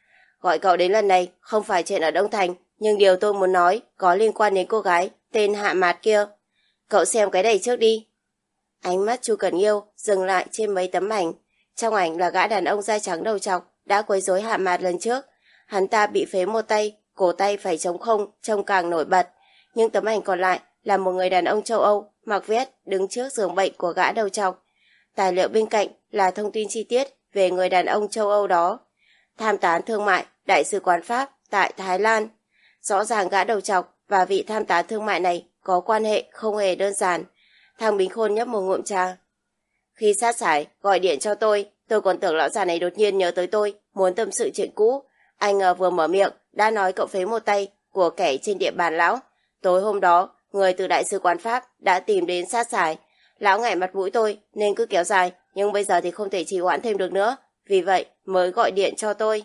Gọi cậu đến lần này không phải chuyện ở Đông Thành, nhưng điều tôi muốn nói có liên quan đến cô gái tên Hạ Mạt kia. Cậu xem cái này trước đi. Ánh mắt Chu Cần Nghiêu dừng lại trên mấy tấm ảnh. Trong ảnh là gã đàn ông da trắng đầu trọc đã quấy rối Hạ Mạt lần trước. Hắn ta bị phế một tay, cổ tay phải trống không, trông càng nổi bật. Nhưng tấm ảnh còn lại là một người đàn ông châu Âu mặc vest đứng trước giường bệnh của gã đầu trọc. Tài liệu bên cạnh là thông tin chi tiết về người đàn ông châu Âu đó. Tham tán thương mại, đại sứ quán Pháp tại Thái Lan. Rõ ràng gã đầu trọc và vị tham tán thương mại này có quan hệ không hề đơn giản. Thang Bình Khôn nhấp một ngụm trà. Khi sát sải gọi điện cho tôi, tôi còn tưởng lão già này đột nhiên nhớ tới tôi, muốn tâm sự chuyện cũ. Anh ngờ vừa mở miệng đã nói cậu phế một tay của kẻ trên địa bàn lão. Tối hôm đó, người từ đại sứ quán Pháp đã tìm đến sát sải. Lão ngại mặt mũi tôi nên cứ kéo dài, nhưng bây giờ thì không thể trì hoãn thêm được nữa, vì vậy mới gọi điện cho tôi.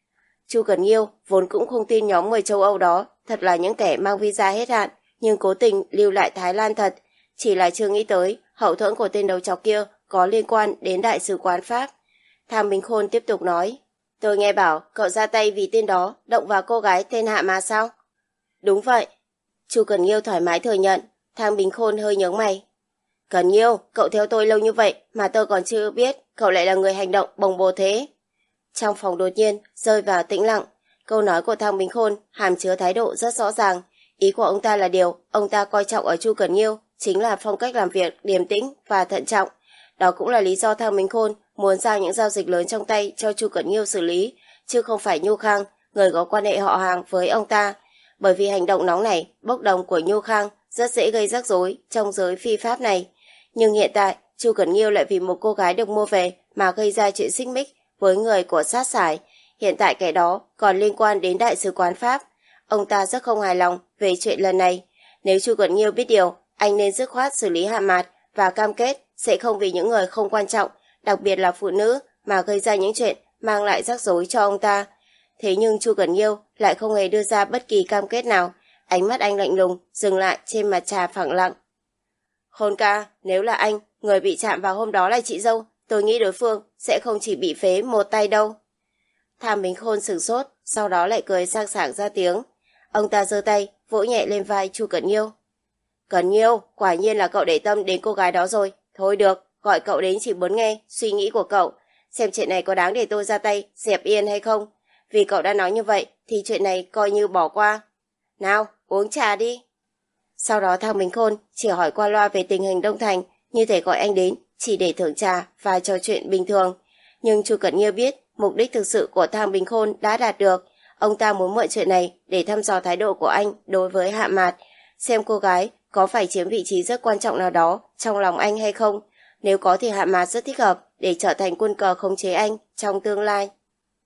Chu Cần Nghiêu vốn cũng không tin nhóm người châu Âu đó thật là những kẻ mang visa hết hạn, nhưng cố tình lưu lại Thái Lan thật, chỉ là chưa nghĩ tới hậu thuẫn của tên đầu trọc kia có liên quan đến đại sứ quán Pháp. Thang Bình Khôn tiếp tục nói, tôi nghe bảo cậu ra tay vì tên đó động vào cô gái tên Hạ mà sao? Đúng vậy. Chu Cần Nghiêu thoải mái thừa nhận. Thang Bình Khôn hơi nhướng mày. Cần Nghiêu, cậu theo tôi lâu như vậy mà tôi còn chưa biết cậu lại là người hành động bồng bột thế. Trong phòng đột nhiên rơi vào tĩnh lặng. Câu nói của Thang Bình Khôn hàm chứa thái độ rất rõ ràng. Ý của ông ta là điều ông ta coi trọng ở Chu Cần Nghiêu chính là phong cách làm việc điềm tĩnh và thận trọng. Đó cũng là lý do Thang Bình Khôn muốn giao những giao dịch lớn trong tay cho Chu Cần Nghiêu xử lý, chứ không phải Nhu Khang, người có quan hệ họ hàng với ông ta. Bởi vì hành động nóng này, bốc đồng của Nhu Khang rất dễ gây rắc rối trong giới phi pháp này. Nhưng hiện tại, Chu Cần Nghiêu lại vì một cô gái được mua về mà gây ra chuyện xích mích với người của sát sải. Hiện tại kẻ đó còn liên quan đến đại sứ quán Pháp. Ông ta rất không hài lòng về chuyện lần này. Nếu Chu Cần Nghiêu biết điều, anh nên dứt khoát xử lý Hạ Mạt và cam kết sẽ không vì những người không quan trọng, đặc biệt là phụ nữ, mà gây ra những chuyện mang lại rắc rối cho ông ta. Thế nhưng Chu Cần Nghiêu lại không hề đưa ra bất kỳ cam kết nào. Ánh mắt anh lạnh lùng dừng lại trên mặt trà phẳng lặng. Khôn ca, nếu là anh, người bị chạm vào hôm đó là chị dâu, tôi nghĩ đối phương sẽ không chỉ bị phế một tay đâu. Thang Bình Khôn sửng sốt, sau đó lại cười sang sảng ra tiếng. Ông ta giơ tay, vỗ nhẹ lên vai Chu Cần Nghiêu. Cần Nghiêu, quả nhiên là cậu để tâm đến cô gái đó rồi. Thôi được, gọi cậu đến chỉ muốn nghe suy nghĩ của cậu, xem chuyện này có đáng để tôi ra tay dẹp yên hay không. Vì cậu đã nói như vậy thì chuyện này coi như bỏ qua. Nào, uống trà đi. Sau đó Thang Bình Khôn chỉ hỏi qua loa về tình hình Đông Thành, như thể gọi anh đến chỉ để thưởng trà và trò chuyện bình thường. Nhưng Chu Cần Nghiêu biết mục đích thực sự của Thang Bình Khôn đã đạt được. Ông ta muốn mượn chuyện này để thăm dò thái độ của anh đối với Hạ Mạt, xem cô gái có phải chiếm vị trí rất quan trọng nào đó trong lòng anh hay không. Nếu có thì Hạ Mạt rất thích hợp để trở thành quân cờ khống chế anh trong tương lai.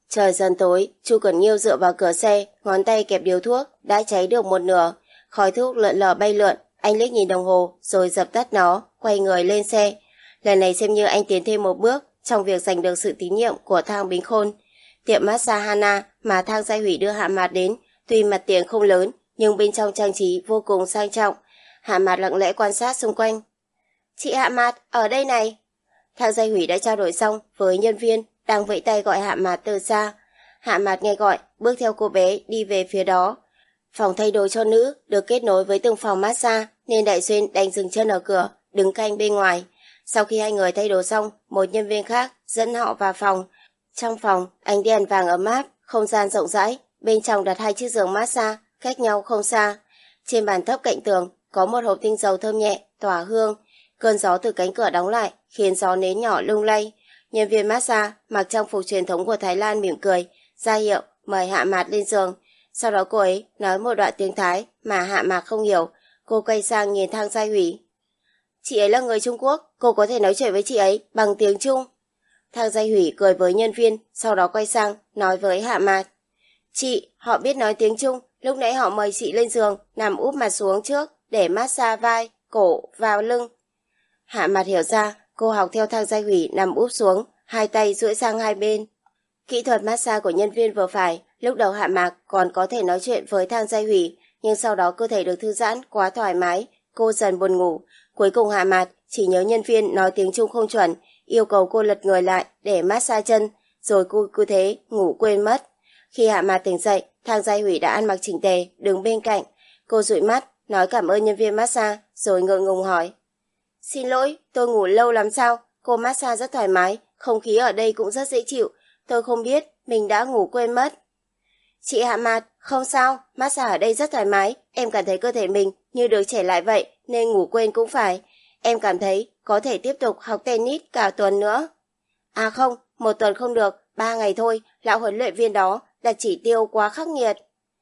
Trời dần tối, Chu Cẩn Nhiêu dựa vào cửa xe, ngón tay kẹp điếu thuốc, đã cháy được một nửa. Khói thuốc lượn lờ bay lượn, anh liếc nhìn đồng hồ, rồi dập tắt nó, quay người lên xe. Lần này xem như anh tiến thêm một bước trong việc giành được sự tín nhiệm của Thang Bính Khôn. Tiệm massage Hana mà Thang Giai Hủy đưa Hạ Mạt đến, tuy mặt tiền không lớn, nhưng bên trong trang trí vô cùng sang trọng. Hạ Mạt lặng lẽ quan sát xung quanh. Chị Hạ Mạt, ở đây này. Thang Giai Hủy đã trao đổi xong với nhân viên, đang vẫy tay gọi Hạ Mạt từ xa. Hạ Mạt nghe gọi, bước theo cô bé đi về phía đó. Phòng thay đồ cho nữ được kết nối với từng phòng massage, nên Đại Xuyên đành dừng chân ở cửa, đứng canh bên ngoài. Sau khi hai người thay đồ xong, một nhân viên khác dẫn họ vào phòng. Trong phòng, ánh đèn vàng ấm áp, không gian rộng rãi, bên trong đặt hai chiếc giường massage, cách nhau không xa. Trên bàn thấp cạnh tường, có một hộp tinh dầu thơm nhẹ, tỏa hương. Cơn gió từ cánh cửa đóng lại, khiến gió nến nhỏ lung lay. Nhân viên massage mặc trang phục truyền thống của Thái Lan mỉm cười, ra hiệu mời Hạ Mạt lên giường. Sau đó cô ấy nói một đoạn tiếng Thái mà Hạ Mạt không hiểu. Cô quay sang nhìn Thang Giai Hủy. Chị ấy là người Trung Quốc, cô có thể nói chuyện với chị ấy bằng tiếng Trung. Thang Giai Hủy cười với nhân viên, sau đó quay sang nói với Hạ Mạt. Chị, họ biết nói tiếng Trung, lúc nãy họ mời chị lên giường, nằm úp mặt xuống trước để massage vai, cổ, vào lưng. Hạ Mạt hiểu ra, cô học theo Thang Giai Hủy nằm úp xuống, hai tay duỗi sang hai bên. Kỹ thuật massage của nhân viên vừa phải, lúc đầu Hạ Mạt còn có thể nói chuyện với Thang Giai Hủy, nhưng sau đó cơ thể được thư giãn quá thoải mái, cô dần buồn ngủ. Cuối cùng Hạ Mạt chỉ nhớ nhân viên nói tiếng Trung không chuẩn, yêu cầu cô lật người lại để massage chân, rồi cô cứ thế ngủ quên mất. Khi Hạ Mạt tỉnh dậy, Thang Giai Hủy đã ăn mặc chỉnh tề, đứng bên cạnh. Cô dụi mắt, nói cảm ơn nhân viên massage, rồi ngượng ngùng hỏi. Xin lỗi, tôi ngủ lâu lắm sao? Cô massage rất thoải mái, không khí ở đây cũng rất dễ chịu. Tôi không biết, mình đã ngủ quên mất. Chị Hạ Mạt, không sao, massage ở đây rất thoải mái. Em cảm thấy cơ thể mình như được trẻ lại vậy, nên ngủ quên cũng phải. Em cảm thấy có thể tiếp tục học tennis cả tuần nữa. À không, một tuần không được, ba ngày thôi, lão huấn luyện viên đó đặt chỉ tiêu quá khắc nghiệt.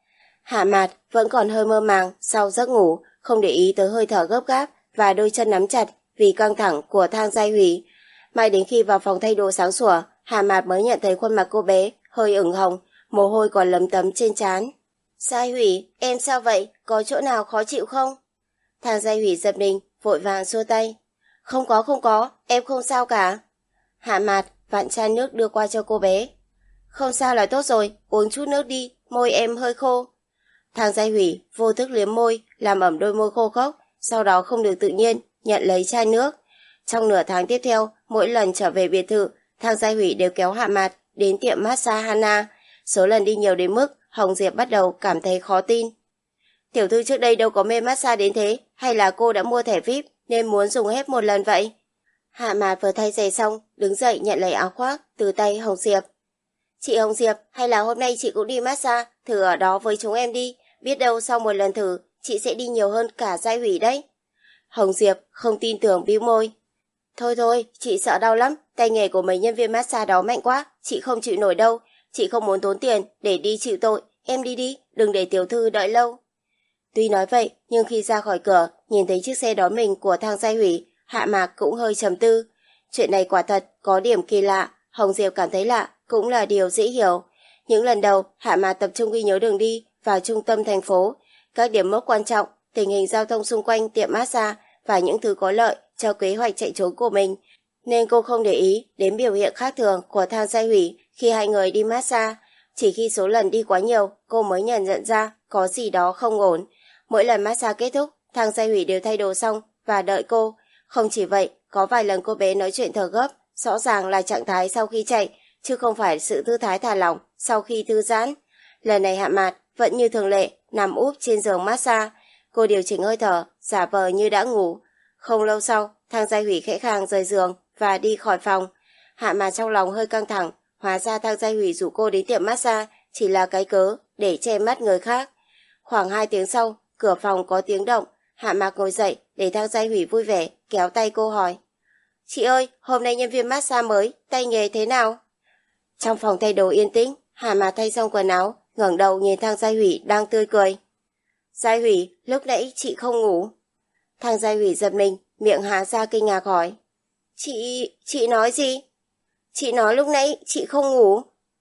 Hạ Mạt vẫn còn hơi mơ màng sau giấc ngủ, không để ý tới hơi thở gấp gáp và đôi chân nắm chặt vì căng thẳng của Thang Giai Hủy. Mãi đến khi vào phòng thay đồ sáng sủa, Hạ Mạt mới nhận thấy khuôn mặt cô bé hơi ửng hồng, mồ hôi còn lấm tấm trên trán. Giai Hủy, em sao vậy? Có chỗ nào khó chịu không? Thang Giai Hủy giật mình, vội vàng xua tay. Không có không có, em không sao cả. Hạ Mạt vặn chai nước đưa qua cho cô bé. Không sao là tốt rồi, uống chút nước đi, môi em hơi khô. Thang Giai Hủy vô thức liếm môi, làm ẩm đôi môi khô khốc, sau đó không được tự nhiên, nhận lấy chai nước. Trong nửa tháng tiếp theo, mỗi lần trở về biệt thự, Thang Giai Hủy đều kéo Hạ Mạt đến tiệm massage Hana. Số lần đi nhiều đến mức Hồng Diệp bắt đầu cảm thấy khó tin. Tiểu thư trước đây đâu có mê massage đến thế, hay là cô đã mua thẻ vi ai pi nên muốn dùng hết một lần vậy? Hạ Mạt vừa thay giày xong, đứng dậy nhận lấy áo khoác từ tay Hồng Diệp. Chị Hồng Diệp, hay là hôm nay chị cũng đi massage, thử ở đó với chúng em đi, biết đâu sau một lần thử, chị sẽ đi nhiều hơn cả Giai Hủy đấy. Hồng Diệp không tin tưởng bĩu môi. Thôi thôi, chị sợ đau lắm, tay nghề của mấy nhân viên massage đó mạnh quá, chị không chịu nổi đâu, chị không muốn tốn tiền để đi chịu tội, em đi đi, đừng để tiểu thư đợi lâu. Tuy nói vậy, nhưng khi ra khỏi cửa, nhìn thấy chiếc xe đón mình của Thang Giai Hủy, Hạ Mạc cũng hơi trầm tư. Chuyện này quả thật có điểm kỳ lạ, Hồng Diệp cảm thấy lạ, cũng là điều dễ hiểu. Những lần đầu, Hạ Mạc tập trung ghi nhớ đường đi vào trung tâm thành phố, các điểm mốc quan trọng, tình hình giao thông xung quanh tiệm massage và những thứ có lợi cho kế hoạch chạy trốn của mình, nên cô không để ý đến biểu hiện khác thường của Thang Giai Hủy khi hai người đi massage. Chỉ khi số lần đi quá nhiều, cô mới nhận nhận ra có gì đó không ổn. Mỗi lần massage kết thúc, Thang Giai Hủy đều thay đồ xong và đợi cô. Không chỉ vậy, có vài lần cô bé nói chuyện thở gấp, rõ ràng là trạng thái sau khi chạy, chứ không phải sự thư thái thả lỏng sau khi thư giãn. Lần này Hạ Mạt vẫn như thường lệ, nằm úp trên giường massage. Cô điều chỉnh hơi thở, giả vờ như đã ngủ. Không lâu sau, Thang Giai Hủy khẽ khàng rời giường và đi khỏi phòng. Hạ Mạt trong lòng hơi căng thẳng, hóa ra Thang Giai Hủy rủ cô đến tiệm massage chỉ là cái cớ để che mắt người khác. Khoảng hai tiếng sau, cửa phòng có tiếng động. Hạ Mạc ngồi dậy để Thang Giai Hủy vui vẻ kéo tay cô hỏi. Chị ơi, hôm nay nhân viên massage mới, tay nghề thế nào? Trong phòng thay đồ yên tĩnh, Hạ Mạc thay xong quần áo, ngẩng đầu nhìn Thang Giai Hủy đang tươi cười. Giai Hủy, lúc nãy chị không ngủ. Thang Giai Hủy giật mình, miệng há ra kinh ngạc hỏi. Chị, chị nói gì? Chị nói lúc nãy chị không ngủ.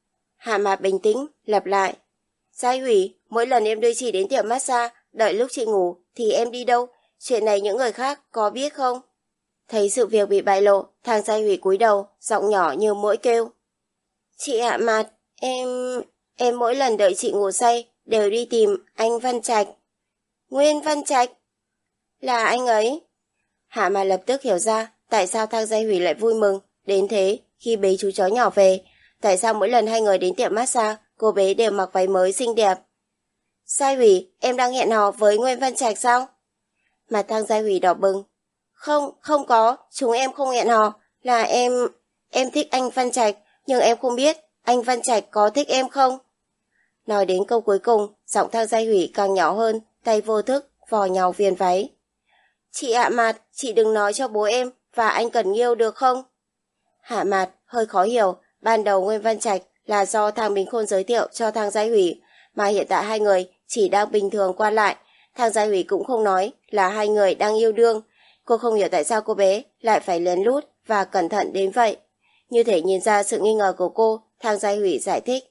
Hạ Mạt bình tĩnh, lặp lại. Giai Hủy, mỗi lần em đưa chị đến tiệm massage, đợi lúc chị ngủ, thì em đi đâu? Chuyện này những người khác có biết không? Thấy sự việc bị bại lộ, thằng Giai Hủy cúi đầu, giọng nhỏ như muỗi kêu. Chị Hạ Mạt, em... em mỗi lần đợi chị ngủ say, đều đi tìm anh Văn Trạch. Nguyên Văn Trạch? Là anh ấy. Hạ Mạt lập tức hiểu ra tại sao thằng Giai Hủy lại vui mừng đến thế khi bế chú chó nhỏ về. Tại sao mỗi lần hai người đến tiệm massage, cô bé đều mặc váy mới xinh đẹp. Giai Hủy, em đang hẹn hò với Nguyên Văn Trạch sao? Mặt thằng Giai Hủy đỏ bừng. Không, không có, chúng em không hẹn hò, là em... em thích anh Văn Trạch, nhưng em không biết anh Văn Trạch có thích em không? Nói đến câu cuối cùng, giọng thằng Giai Hủy càng nhỏ hơn, tay vô thức vò nhàu viền váy. Chị Hạ Mạt, chị đừng nói cho bố em và anh Cẩn Nghiêu được không? Hạ Mạt hơi khó hiểu, ban đầu Nguyên Văn Trạch là do thằng Bình Khôn giới thiệu cho thằng Giai Hủy, mà hiện tại hai người chỉ đang bình thường qua lại. Thằng Giai Hủy cũng không nói là hai người đang yêu đương. Cô không hiểu tại sao cô bé lại phải lén lút và cẩn thận đến vậy. Như thể nhìn ra sự nghi ngờ của cô, thằng Giai Hủy giải thích.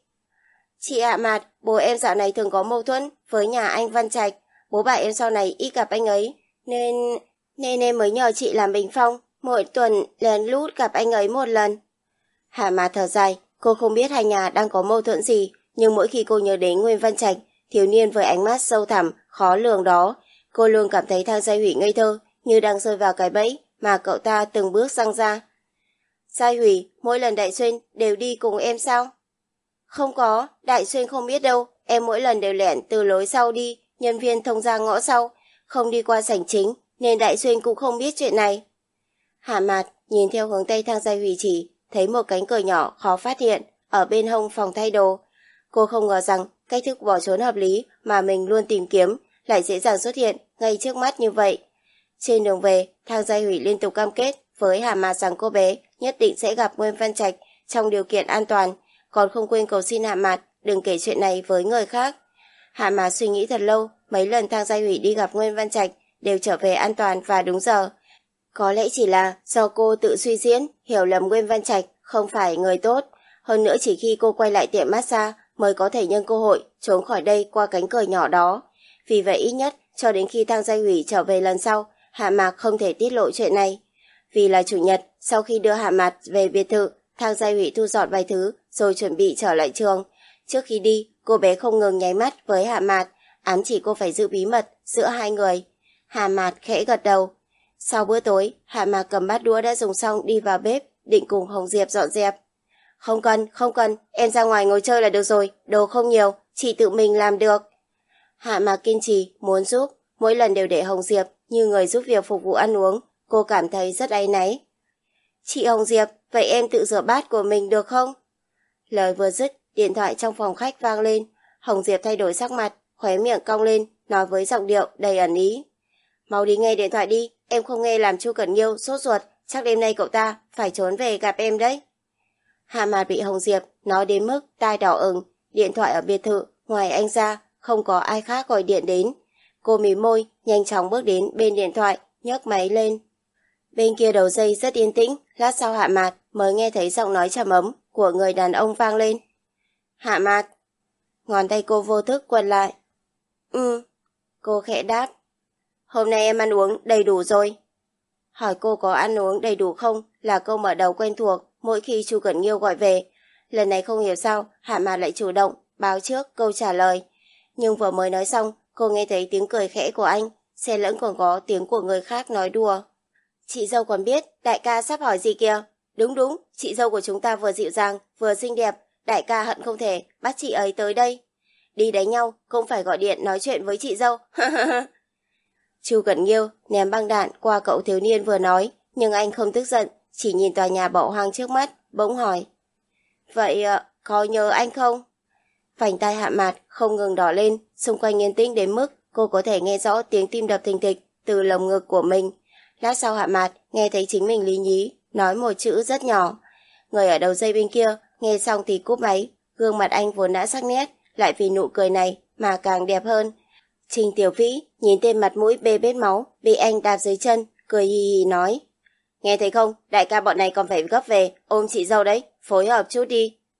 Chị Hạ Mạt, bố em dạo này thường có mâu thuẫn với nhà anh Văn Trạch. Bố bảo em sau này ít gặp anh ấy, nên... nên em mới nhờ chị làm bình phong, mỗi tuần lén lút gặp anh ấy một lần. Hạ Mạt thở dài, cô không biết hai nhà đang có mâu thuẫn gì, nhưng mỗi khi cô nhớ đến Nguyên Văn Trạch, thiếu niên với ánh mắt sâu thẳm, khó lường đó, cô luôn cảm thấy thằng Giai Hủy ngây thơ, như đang rơi vào cái bẫy mà cậu ta từng bước răng ra. Giai Hủy, mỗi lần Đại Xuyên đều đi cùng em sao? Không có, Đại Xuyên không biết đâu, em mỗi lần đều lẻn từ lối sau đi, nhân viên thông ra ngõ sau, không đi qua sảnh chính, nên Đại Xuyên cũng không biết chuyện này. Hạ Mạt nhìn theo hướng tay thang Giai Hủy chỉ, thấy một cánh cửa nhỏ khó phát hiện ở bên hông phòng thay đồ. Cô không ngờ rằng cách thức bỏ trốn hợp lý mà mình luôn tìm kiếm lại dễ dàng xuất hiện ngay trước mắt như vậy. Trên đường về, thang Giai Hủy liên tục cam kết với Hạ Mạt rằng cô bé nhất định sẽ gặp Nguyên Văn Trạch trong điều kiện an toàn, còn không quên cầu xin Hạ Mạt đừng kể chuyện này với người khác. Hạ Mạt suy nghĩ thật lâu, mấy lần thang Giai Hủy đi gặp Nguyên Văn Trạch đều trở về an toàn và đúng giờ. Có lẽ chỉ là do cô tự suy diễn, hiểu lầm Nguyên Văn Trạch không phải người tốt. Hơn nữa chỉ khi cô quay lại tiệm massage mới có thể nhân cơ hội trốn khỏi đây qua cánh cửa nhỏ đó. Vì vậy ít nhất cho đến khi thang Giai Hủy trở về lần sau, Hạ Mạt không thể tiết lộ chuyện này. Vì là chủ nhật, sau khi đưa Hạ Mạt về biệt thự, thang Giai Hủy thu dọn vài thứ rồi chuẩn bị trở lại trường. Trước khi đi, cô bé không ngừng nháy mắt với Hạ Mạt, ám chỉ cô phải giữ bí mật giữa hai người. Hạ Mạt khẽ gật đầu. Sau bữa tối, Hạ Mạt cầm bát đũa đã dùng xong đi vào bếp, định cùng Hồng Diệp dọn dẹp. Không cần, không cần, em ra ngoài ngồi chơi là được rồi, đồ không nhiều, chị tự mình làm được. Hạ Mạt kiên trì, muốn giúp, mỗi lần đều để Hồng Diệp như người giúp việc phục vụ ăn uống, cô cảm thấy rất áy náy. Chị Hồng Diệp, vậy em tự rửa bát của mình được không? Lời vừa dứt, điện thoại trong phòng khách vang lên, Hồng Diệp thay đổi sắc mặt, khóe miệng cong lên, nói với giọng điệu đầy ẩn ý. Mau đi nghe điện thoại đi, em không nghe làm Chu Cẩn Nghiêu sốt ruột, chắc đêm nay cậu ta phải trốn về gặp em đấy. Hạ Mạt bị Hồng Diệp nói đến mức tai đỏ ửng, điện thoại ở biệt thự, ngoài anh ra, không có ai khác gọi điện đến. Cô mím môi, nhanh chóng bước đến bên điện thoại, nhấc máy lên. Bên kia đầu dây rất yên tĩnh, lát sau Hạ Mạt mới nghe thấy giọng nói trầm ấm của người đàn ông vang lên. Hạ Mạt. Ngón tay cô vô thức quật lại. Ừ. Cô khẽ đáp. Hôm nay em ăn uống đầy đủ rồi. Hỏi cô có ăn uống đầy đủ không là câu mở đầu quen thuộc mỗi khi Chu Cẩn Nghiêu gọi về. Lần này không hiểu sao Hạ Mạt lại chủ động báo trước câu trả lời. Nhưng vừa mới nói xong, cô nghe thấy tiếng cười khẽ của anh, xen lẫn còn có tiếng của người khác nói đùa. Chị dâu còn biết đại ca sắp hỏi gì kìa. Đúng đúng, chị dâu của chúng ta vừa dịu dàng, vừa xinh đẹp, đại ca hận không thể bắt chị ấy tới đây. Đi đánh nhau, không phải gọi điện nói chuyện với chị dâu. Chu Cẩn Nghiêu ném băng đạn qua cậu thiếu niên vừa nói, nhưng anh không tức giận, chỉ nhìn tòa nhà bỏ hoang trước mắt, bỗng hỏi. Vậy có nhớ anh không? Vành tai Hạ Mạt không ngừng đỏ lên, xung quanh yên tĩnh đến mức cô có thể nghe rõ tiếng tim đập thình thịch từ lồng ngực của mình. Lát sau Hạ Mạt nghe thấy chính mình lý nhí, nói một chữ rất nhỏ. Người ở đầu dây bên kia nghe xong thì cúp máy, gương mặt anh vốn đã sắc nét, lại vì nụ cười này mà càng đẹp hơn. Trình Tiểu Vĩ nhìn tên mặt mũi bê bết máu, bị anh đạp dưới chân, cười hì hì nói. Nghe thấy không, đại ca bọn này còn phải gấp về, ôm chị dâu đấy, phối hợp chút đi.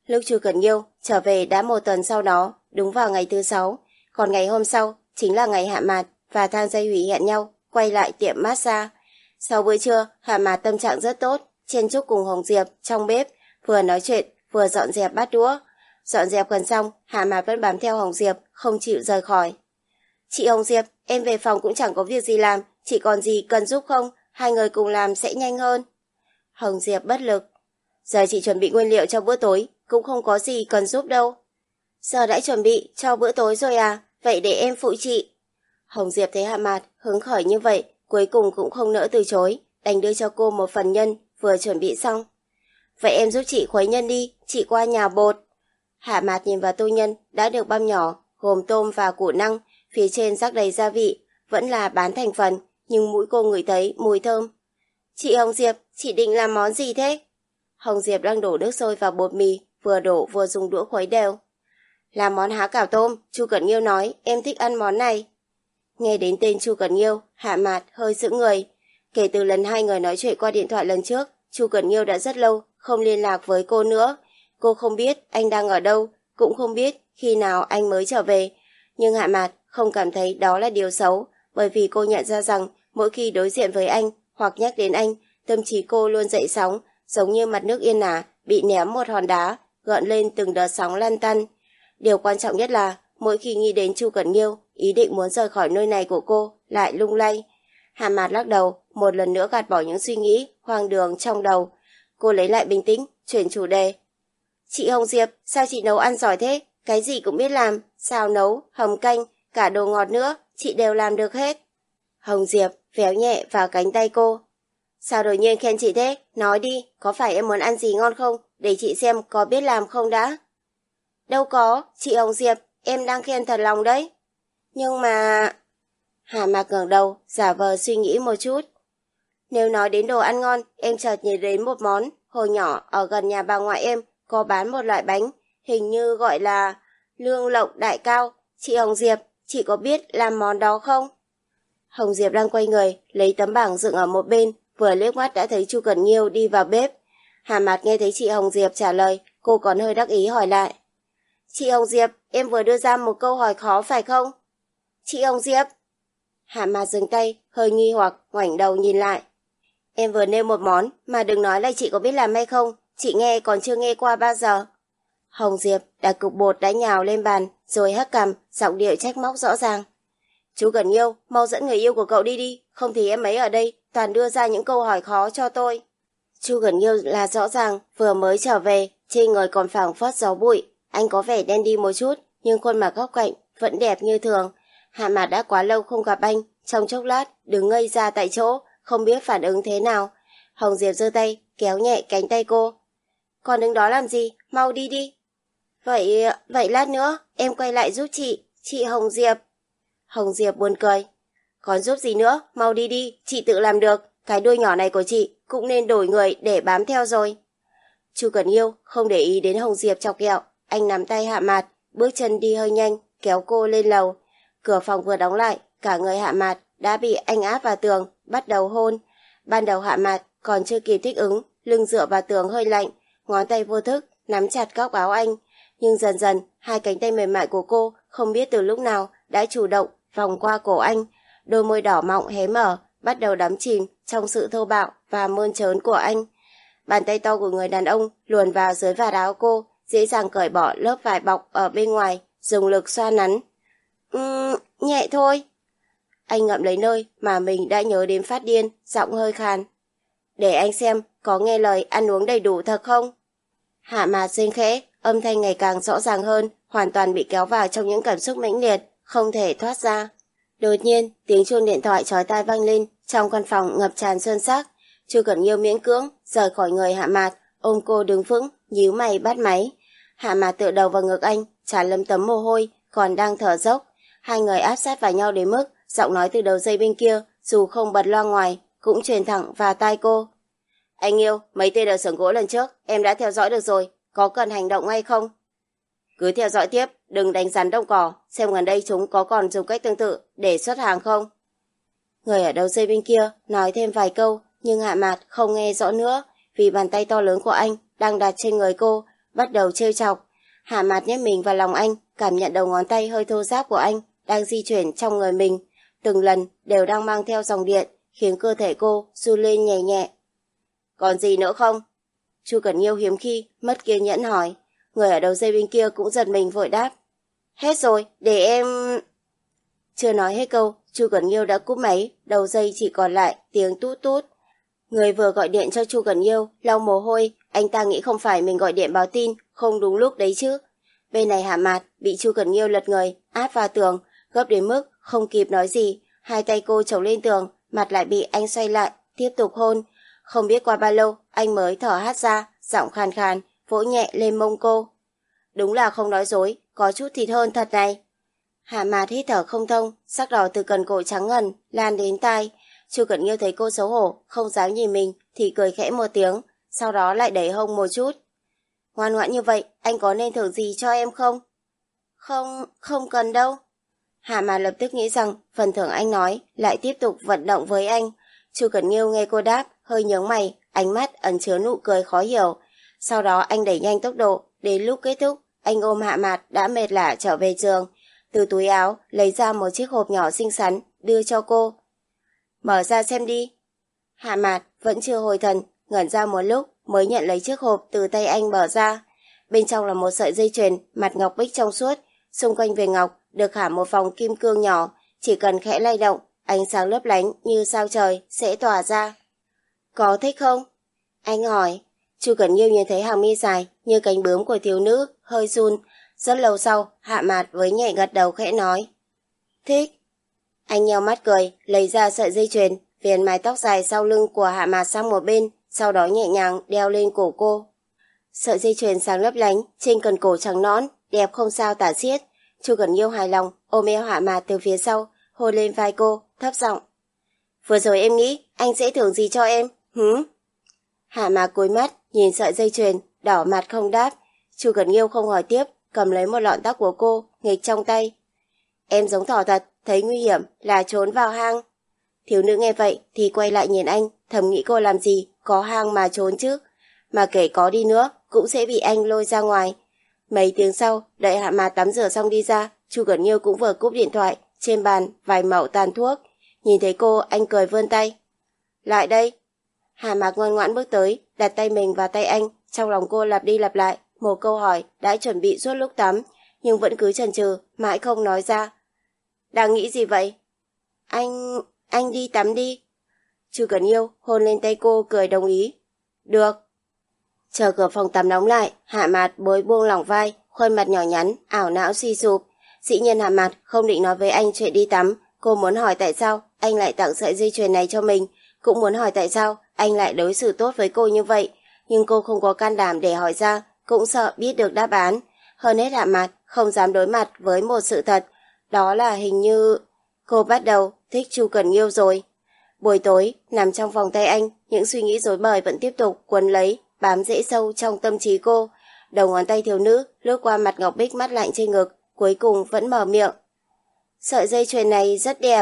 Lúc Chu Cẩn Nghiêu trở về đã một tuần sau đó, đúng vào ngày thứ sáu, còn ngày hôm sau chính là ngày Hạ Mạt và Thang Dây Hủy hẹn nhau quay lại tiệm massage. Sau bữa trưa, Hạ Mạt tâm trạng rất tốt, chen chúc cùng Hồng Diệp trong bếp, vừa nói chuyện vừa dọn dẹp bát đũa. Dọn dẹp gần xong, Hạ Mạt vẫn bám theo Hồng Diệp, không chịu rời khỏi. Chị Hồng Diệp, em về phòng cũng chẳng có việc gì làm, chị còn gì cần giúp không? Hai người cùng làm sẽ nhanh hơn. Hồng Diệp bất lực. Giờ chị chuẩn bị nguyên liệu cho bữa tối, cũng không có gì cần giúp đâu. Giờ đã chuẩn bị cho bữa tối rồi à? Vậy để em phụ chị. Hồng Diệp thấy Hạ Mạt hứng khởi như vậy, cuối cùng cũng không nỡ từ chối, đành đưa cho cô một phần nhân vừa chuẩn bị xong. Vậy em giúp chị khuấy nhân đi, chị qua nhà bột. Hạ Mạt nhìn vào tô nhân đã được băm nhỏ, gồm tôm và củ năng, phía trên rắc đầy gia vị, vẫn là bán thành phần, nhưng mũi cô ngửi thấy mùi thơm. Chị Hồng Diệp, chị định làm món gì thế? Hồng Diệp đang đổ nước sôi vào bột mì, vừa đổ vừa dùng đũa khuấy đều. Làm món há cảo tôm, Chu Cẩn Nghiêu nói em thích ăn món này. Nghe đến tên Chu Cẩn Nghiêu, Hạ Mạt hơi sững người. Kể từ lần hai người nói chuyện qua điện thoại lần trước, Chu Cẩn Nghiêu đã rất lâu không liên lạc với cô nữa. Cô không biết anh đang ở đâu, cũng không biết khi nào anh mới trở về. Nhưng Hạ Mạt không cảm thấy đó là điều xấu, bởi vì cô nhận ra rằng mỗi khi đối diện với anh hoặc nhắc đến anh, tâm trí cô luôn dậy sóng, giống như mặt nước yên ả bị ném một hòn đá, gợn lên từng đợt sóng lăn tăn. Điều quan trọng nhất là mỗi khi nghĩ đến Chu Cẩn Nghiêu, ý định muốn rời khỏi nơi này của cô lại lung lay. Hạ Mạt lắc đầu, một lần nữa gạt bỏ những suy nghĩ hoang đường trong đầu. Cô lấy lại bình tĩnh, chuyển chủ đề. Chị Hồng Diệp, sao chị nấu ăn giỏi thế? Cái gì cũng biết làm, xào nấu, hầm canh, cả đồ ngọt nữa, chị đều làm được hết. Hồng Diệp véo nhẹ vào cánh tay cô. Sao đột nhiên khen chị thế? Nói đi, có phải em muốn ăn gì ngon không? Để chị xem có biết làm không đã. Đâu có, chị Hồng Diệp, em đang khen thật lòng đấy. Nhưng mà... Hà Mạc ngẩng đầu, giả vờ suy nghĩ một chút. Nếu nói đến đồ ăn ngon, em chợt nhớ đến một món. Hồi nhỏ, ở gần nhà bà ngoại em, có bán một loại bánh, hình như gọi là lương lộng đại cao. Chị Hồng Diệp, chị có biết làm món đó không? Hồng Diệp đang quay người, lấy tấm bảng dựng ở một bên, vừa liếc mắt đã thấy Chu Cẩn Nghiêu đi vào bếp. Hà Mạt nghe thấy chị Hồng Diệp trả lời, cô còn hơi đắc ý hỏi lại. Chị Hồng Diệp, em vừa đưa ra một câu hỏi khó phải không? Chị Hồng Diệp. Hà Mạt dừng tay, hơi nghi hoặc, ngoảnh đầu nhìn lại. Em vừa nêu một món, mà đừng nói là chị có biết làm hay không, chị nghe còn chưa nghe qua bao giờ. Hồng Diệp đặt cục bột đã nhào lên bàn, rồi hất cằm, giọng điệu trách móc rõ ràng. Chú Cẩn Nghiêu, mau dẫn người yêu của cậu đi đi, không thì em ấy ở đây, toàn đưa ra những câu hỏi khó cho tôi. Chu Cẩn Nghiêu là rõ ràng, vừa mới trở về, trên người còn phảng phất gió bụi. Anh có vẻ đen đi một chút, nhưng khuôn mặt góc cạnh vẫn đẹp như thường. Hạ Mạt đã quá lâu không gặp anh, trong chốc lát đứng ngây ra tại chỗ, không biết phản ứng thế nào. Hồng Diệp giơ tay, kéo nhẹ cánh tay cô. Còn đứng đó làm gì, mau đi đi. Vậy, vậy lát nữa, em quay lại giúp chị, chị Hồng Diệp. Hồng Diệp buồn cười. Còn giúp gì nữa, mau đi đi, chị tự làm được, cái đuôi nhỏ này của chị cũng nên đổi người để bám theo rồi. Chu Cẩn Nghiêu không để ý đến Hồng Diệp chọc ghẹo, anh nắm tay Hạ Mạt, bước chân đi hơi nhanh, kéo cô lên lầu. Cửa phòng vừa đóng lại, cả người Hạ Mạt đã bị anh áp vào tường, bắt đầu hôn. Ban đầu Hạ Mạt còn chưa kịp thích ứng, lưng dựa vào tường hơi lạnh, ngón tay vô thức nắm chặt góc áo anh. Nhưng dần dần, hai cánh tay mềm mại của cô không biết từ lúc nào đã chủ động vòng qua cổ anh. Đôi môi đỏ mọng hé mở, bắt đầu đắm chìm trong sự thô bạo và mơn trớn của anh. Bàn tay to của người đàn ông luồn vào dưới vạt áo cô, dễ dàng cởi bỏ lớp vải bọc ở bên ngoài, dùng lực xoa nắn. Ừm, nhẹ thôi. Anh ngậm lấy nơi mà mình đã nhớ đến phát điên, giọng hơi khàn. Để anh xem có nghe lời ăn uống đầy đủ thật không? Hạ Mạt rên khẽ, âm thanh ngày càng rõ ràng hơn, hoàn toàn bị kéo vào trong những cảm xúc mãnh liệt, không thể thoát ra. Đột nhiên, tiếng chuông điện thoại chói tai vang lên, trong căn phòng ngập tràn sơn sắc. Chu Cẩn Nghiêu miễn cưỡng rời khỏi người Hạ Mạt, ôm cô đứng vững, nhíu mày bắt máy. Hạ Mạt tựa đầu vào ngực anh, tràn lấm tấm mồ hôi, còn đang thở dốc. Hai người áp sát vào nhau đến mức giọng nói từ đầu dây bên kia, dù không bật loa ngoài, cũng truyền thẳng vào tai cô. Anh yêu, mấy tên ở xưởng gỗ lần trước, em đã theo dõi được rồi, có cần hành động ngay không? Cứ theo dõi tiếp, đừng đánh rắn đông cỏ, xem gần đây chúng có còn dùng cách tương tự để xuất hàng không. Người ở đầu dây bên kia nói thêm vài câu, nhưng Hạ Mạt không nghe rõ nữa, vì bàn tay to lớn của anh đang đặt trên người cô, bắt đầu trêu chọc. Hạ Mạt nhét mình vào lòng anh, cảm nhận đầu ngón tay hơi thô ráp của anh đang di chuyển trong người mình, từng lần đều đang mang theo dòng điện, khiến cơ thể cô run lên nhẹ nhẹ. Còn gì nữa không? Chu Cẩn Nghiêu hiếm khi mất kiên nhẫn hỏi. Người ở đầu dây bên kia cũng giật mình vội đáp. Hết rồi, để em... Chưa nói hết câu, Chu Cẩn Nghiêu đã cúp máy, đầu dây chỉ còn lại tiếng tút tút. Người vừa gọi điện cho Chu Cẩn Nghiêu lau mồ hôi, anh ta nghĩ không phải mình gọi điện báo tin không đúng lúc đấy chứ. Bên này Hạ Mạt bị Chu Cẩn Nghiêu lật người áp vào tường, gấp đến mức không kịp nói gì, hai tay cô chống lên tường, mặt lại bị anh xoay lại tiếp tục hôn. Không biết qua bao lâu anh mới thở hắt ra, giọng khàn khàn vỗ nhẹ lên mông cô. Đúng là không nói dối, có chút thịt hơn thật này. Hạ Mạt hít thở không thông, sắc đỏ từ cần cổ trắng ngần lan đến tai. Chu Cẩn Nghiêu thấy cô xấu hổ, không dám nhìn mình thì cười khẽ một tiếng, sau đó lại đẩy hông một chút. Ngoan ngoãn như vậy, anh có nên thưởng gì cho em không? Không, không cần đâu. Hạ Mạt lập tức nghĩ rằng phần thưởng anh nói lại tiếp tục vận động với anh. Chu Cẩn Nghiêu nghe cô đáp, hơi nhướng mày, ánh mắt ẩn chứa nụ cười khó hiểu. Sau đó anh đẩy nhanh tốc độ, đến lúc kết thúc, anh ôm Hạ Mạt đã mệt lả trở về giường. Từ túi áo lấy ra một chiếc hộp nhỏ xinh xắn đưa cho cô. Mở ra xem đi. Hạ Mạt vẫn chưa hồi thần, ngẩn ra một lúc mới nhận lấy chiếc hộp từ tay anh mở ra. Bên trong là một sợi dây chuyền mặt ngọc bích trong suốt, xung quanh viền ngọc được khảm một vòng kim cương nhỏ, chỉ cần khẽ lay động, ánh sáng lấp lánh như sao trời sẽ tỏa ra. Có thích không? Anh hỏi. Chu Cẩn Nghiêu nhìn thấy hàng mi dài như cánh bướm của thiếu nữ, hơi run. Rất lâu sau, Hạ Mạt với nhẹ gật đầu khẽ nói. Thích. Anh nheo mắt cười, lấy ra sợi dây chuyền, viền mái tóc dài sau lưng của Hạ Mạt sang một bên, sau đó nhẹ nhàng đeo lên cổ cô. Sợi dây chuyền sáng lấp lánh, trên cần cổ trắng nõn, đẹp không sao tả xiết. Chu Cẩn Nghiêu hài lòng, ôm eo Hạ Mạt từ phía sau, hôn lên vai cô, thấp giọng. Vừa rồi em nghĩ anh sẽ thưởng gì cho em, hứ? Hạ Mạt cúi mắt, nhìn sợi dây chuyền, đỏ mặt không đáp. Chu Cẩn Nghiêu không hỏi tiếp, cầm lấy một lọn tóc của cô, nghịch trong tay. Em giống thỏ thật, thấy nguy hiểm là trốn vào hang. Thiếu nữ nghe vậy thì quay lại nhìn anh, thầm nghĩ cô làm gì, có hang mà trốn chứ. Mà kể có đi nữa, cũng sẽ bị anh lôi ra ngoài. Mấy tiếng sau, đợi Hạ Mạt tắm rửa xong đi ra, Chu Cẩn Nghiêu cũng vừa cúp điện thoại, trên bàn vài mẩu tàn thuốc. Nhìn thấy cô, anh cười vươn tay. Lại đây. Hạ Mạt ngoan ngoãn bước tới, đặt tay mình vào tay anh, trong lòng cô lặp đi lặp lại một câu hỏi đã chuẩn bị suốt lúc tắm, nhưng vẫn cứ chần chừ, mãi không nói ra. Đang nghĩ gì vậy? Anh... anh đi tắm đi. Chu Cẩn Nghiêu hôn lên tay cô, cười đồng ý. Được. Chờ cửa phòng tắm đóng lại, Hạ Mạt bối buông lỏng vai, khuôn mặt nhỏ nhắn, ảo não suy sụp. Dĩ nhiên Hạ Mạt không định nói với anh chuyện đi tắm, cô muốn hỏi tại sao anh lại tặng sợi dây chuyền này cho mình, cũng muốn hỏi tại sao anh lại đối xử tốt với cô như vậy, nhưng cô không có can đảm để hỏi ra, cũng sợ biết được đáp án. Hơn hết Hạ Mạt không dám đối mặt với một sự thật, đó là hình như cô bắt đầu thích Chu Cẩn Nghiêu rồi. Buổi tối, nằm trong vòng tay anh, những suy nghĩ rối bời vẫn tiếp tục quấn lấy, bám rễ sâu trong tâm trí cô. Đầu ngón tay thiếu nữ lướt qua mặt ngọc bích mát lạnh trên ngực, cuối cùng vẫn mở miệng. Sợi dây chuyền này rất đẹp.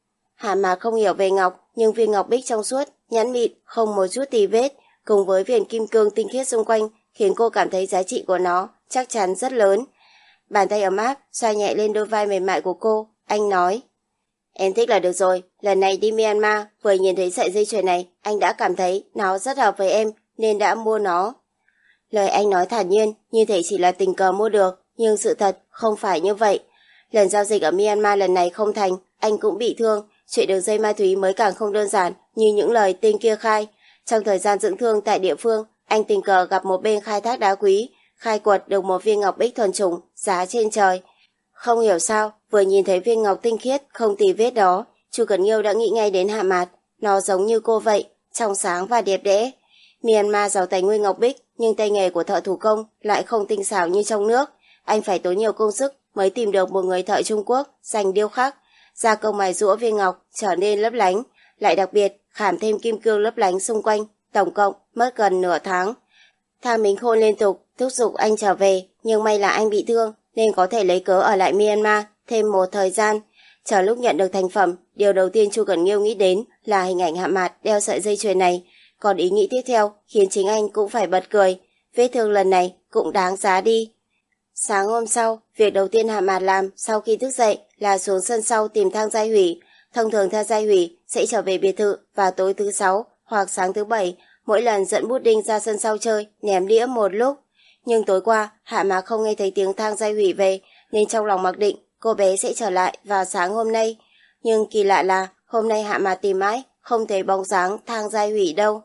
Hạ Mạt không hiểu về ngọc, nhưng viên ngọc bích trong suốt, nhẵn mịn, không một chút tì vết, cùng với viền kim cương tinh khiết xung quanh, khiến cô cảm thấy giá trị của nó chắc chắn rất lớn. Bàn tay ấm áp xoa nhẹ lên đôi vai mềm mại của cô, anh nói. Em thích là được rồi, lần này đi Myanmar, vừa nhìn thấy sợi dây chuyền này, anh đã cảm thấy nó rất hợp với em, nên đã mua nó. Lời anh nói thản nhiên, như thể chỉ là tình cờ mua được, nhưng sự thật không phải như vậy. Lần giao dịch ở Myanmar lần này không thành, anh cũng bị thương, chuyện đường dây ma túy mới càng không đơn giản như những lời tên kia khai. Trong thời gian dưỡng thương tại địa phương, anh tình cờ gặp một bên khai thác đá quý, khai quật được một viên ngọc bích thuần chủng, giá trên trời. Không hiểu sao, vừa nhìn thấy viên ngọc tinh khiết, không tì vết đó, Chu Cẩn Nghiêu đã nghĩ ngay đến Hạ Mạt. Nó giống như cô vậy, trong sáng và đẹp đẽ. Myanmar giàu tài nguyên ngọc bích, nhưng tay nghề của thợ thủ công lại không tinh xảo như trong nước. Anh phải tốn nhiều công sức mới tìm được một người thợ Trung Quốc dành điêu khắc, gia công mài giũa viên ngọc trở nên lấp lánh, lại đặc biệt khảm thêm kim cương lấp lánh xung quanh, tổng cộng mất gần nửa tháng. Thang Minh Khôn liên tục thúc giục anh trở về, nhưng may là anh bị thương nên có thể lấy cớ ở lại Myanmar thêm một thời gian. Chờ lúc nhận được thành phẩm, điều đầu tiên Chu Cẩn Nghiêu nghĩ đến là hình ảnh Hạ Mạt đeo sợi dây chuyền này, còn ý nghĩ tiếp theo khiến chính anh cũng phải bật cười. Vết thương lần này cũng đáng giá đi. Sáng hôm sau, việc đầu tiên Hạ Mạt làm sau khi thức dậy là xuống sân sau tìm Thang Giai Hủy. Thông thường Thang Giai Hủy sẽ trở về biệt thự vào tối thứ sáu hoặc sáng thứ bảy, mỗi lần dẫn bút đinh ra sân sau chơi, ném đĩa một lúc. Nhưng tối qua, Hạ Mạt không nghe thấy tiếng Thang Giai Hủy về, nên trong lòng mặc định cô bé sẽ trở lại vào sáng hôm nay. Nhưng kỳ lạ là hôm nay Hạ Mạt tìm mãi, không thấy bóng dáng Thang Giai Hủy đâu.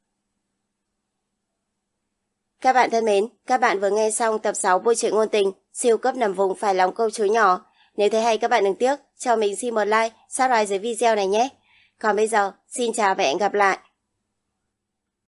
Các bạn thân mến, các bạn vừa nghe xong tập sáu Bộ truyện ngôn tình siêu cấp nằm vùng phải lòng câu chối nhỏ. Nếu thấy hay các bạn đừng tiếc cho mình xin một like, subscribe dưới video này nhé. Còn bây giờ, xin chào và hẹn gặp lại.